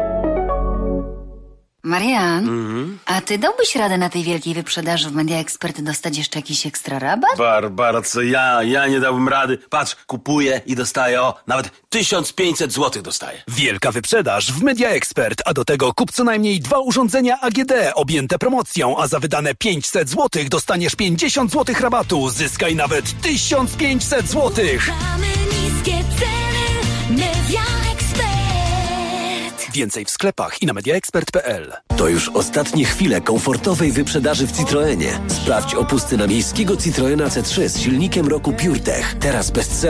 Marian, Mhm. a ty dałbyś radę na tej wielkiej wyprzedaży w Media Expert dostać jeszcze jakiś ekstra rabat? Barbara, co ja? Ja nie dałbym rady. Patrz, kupuję i dostaję, o, nawet tysiąc pięćset złotych dostaję. Wielka wyprzedaż w Media Expert, a do tego kup co najmniej dwa urządzenia A G D objęte promocją, a za wydane pięćset złotych dostaniesz pięćdziesiąt złotych rabatu. Zyskaj nawet tysiąc pięćset złotych. Niskie ceny, Media Expert. Więcej w sklepach i na media expert kropka p l. To już ostatnie chwile komfortowej wyprzedaży w Citroenie. Sprawdź opusty na miejskiego Citroena C trzy z silnikiem roku PureTech. Teraz bez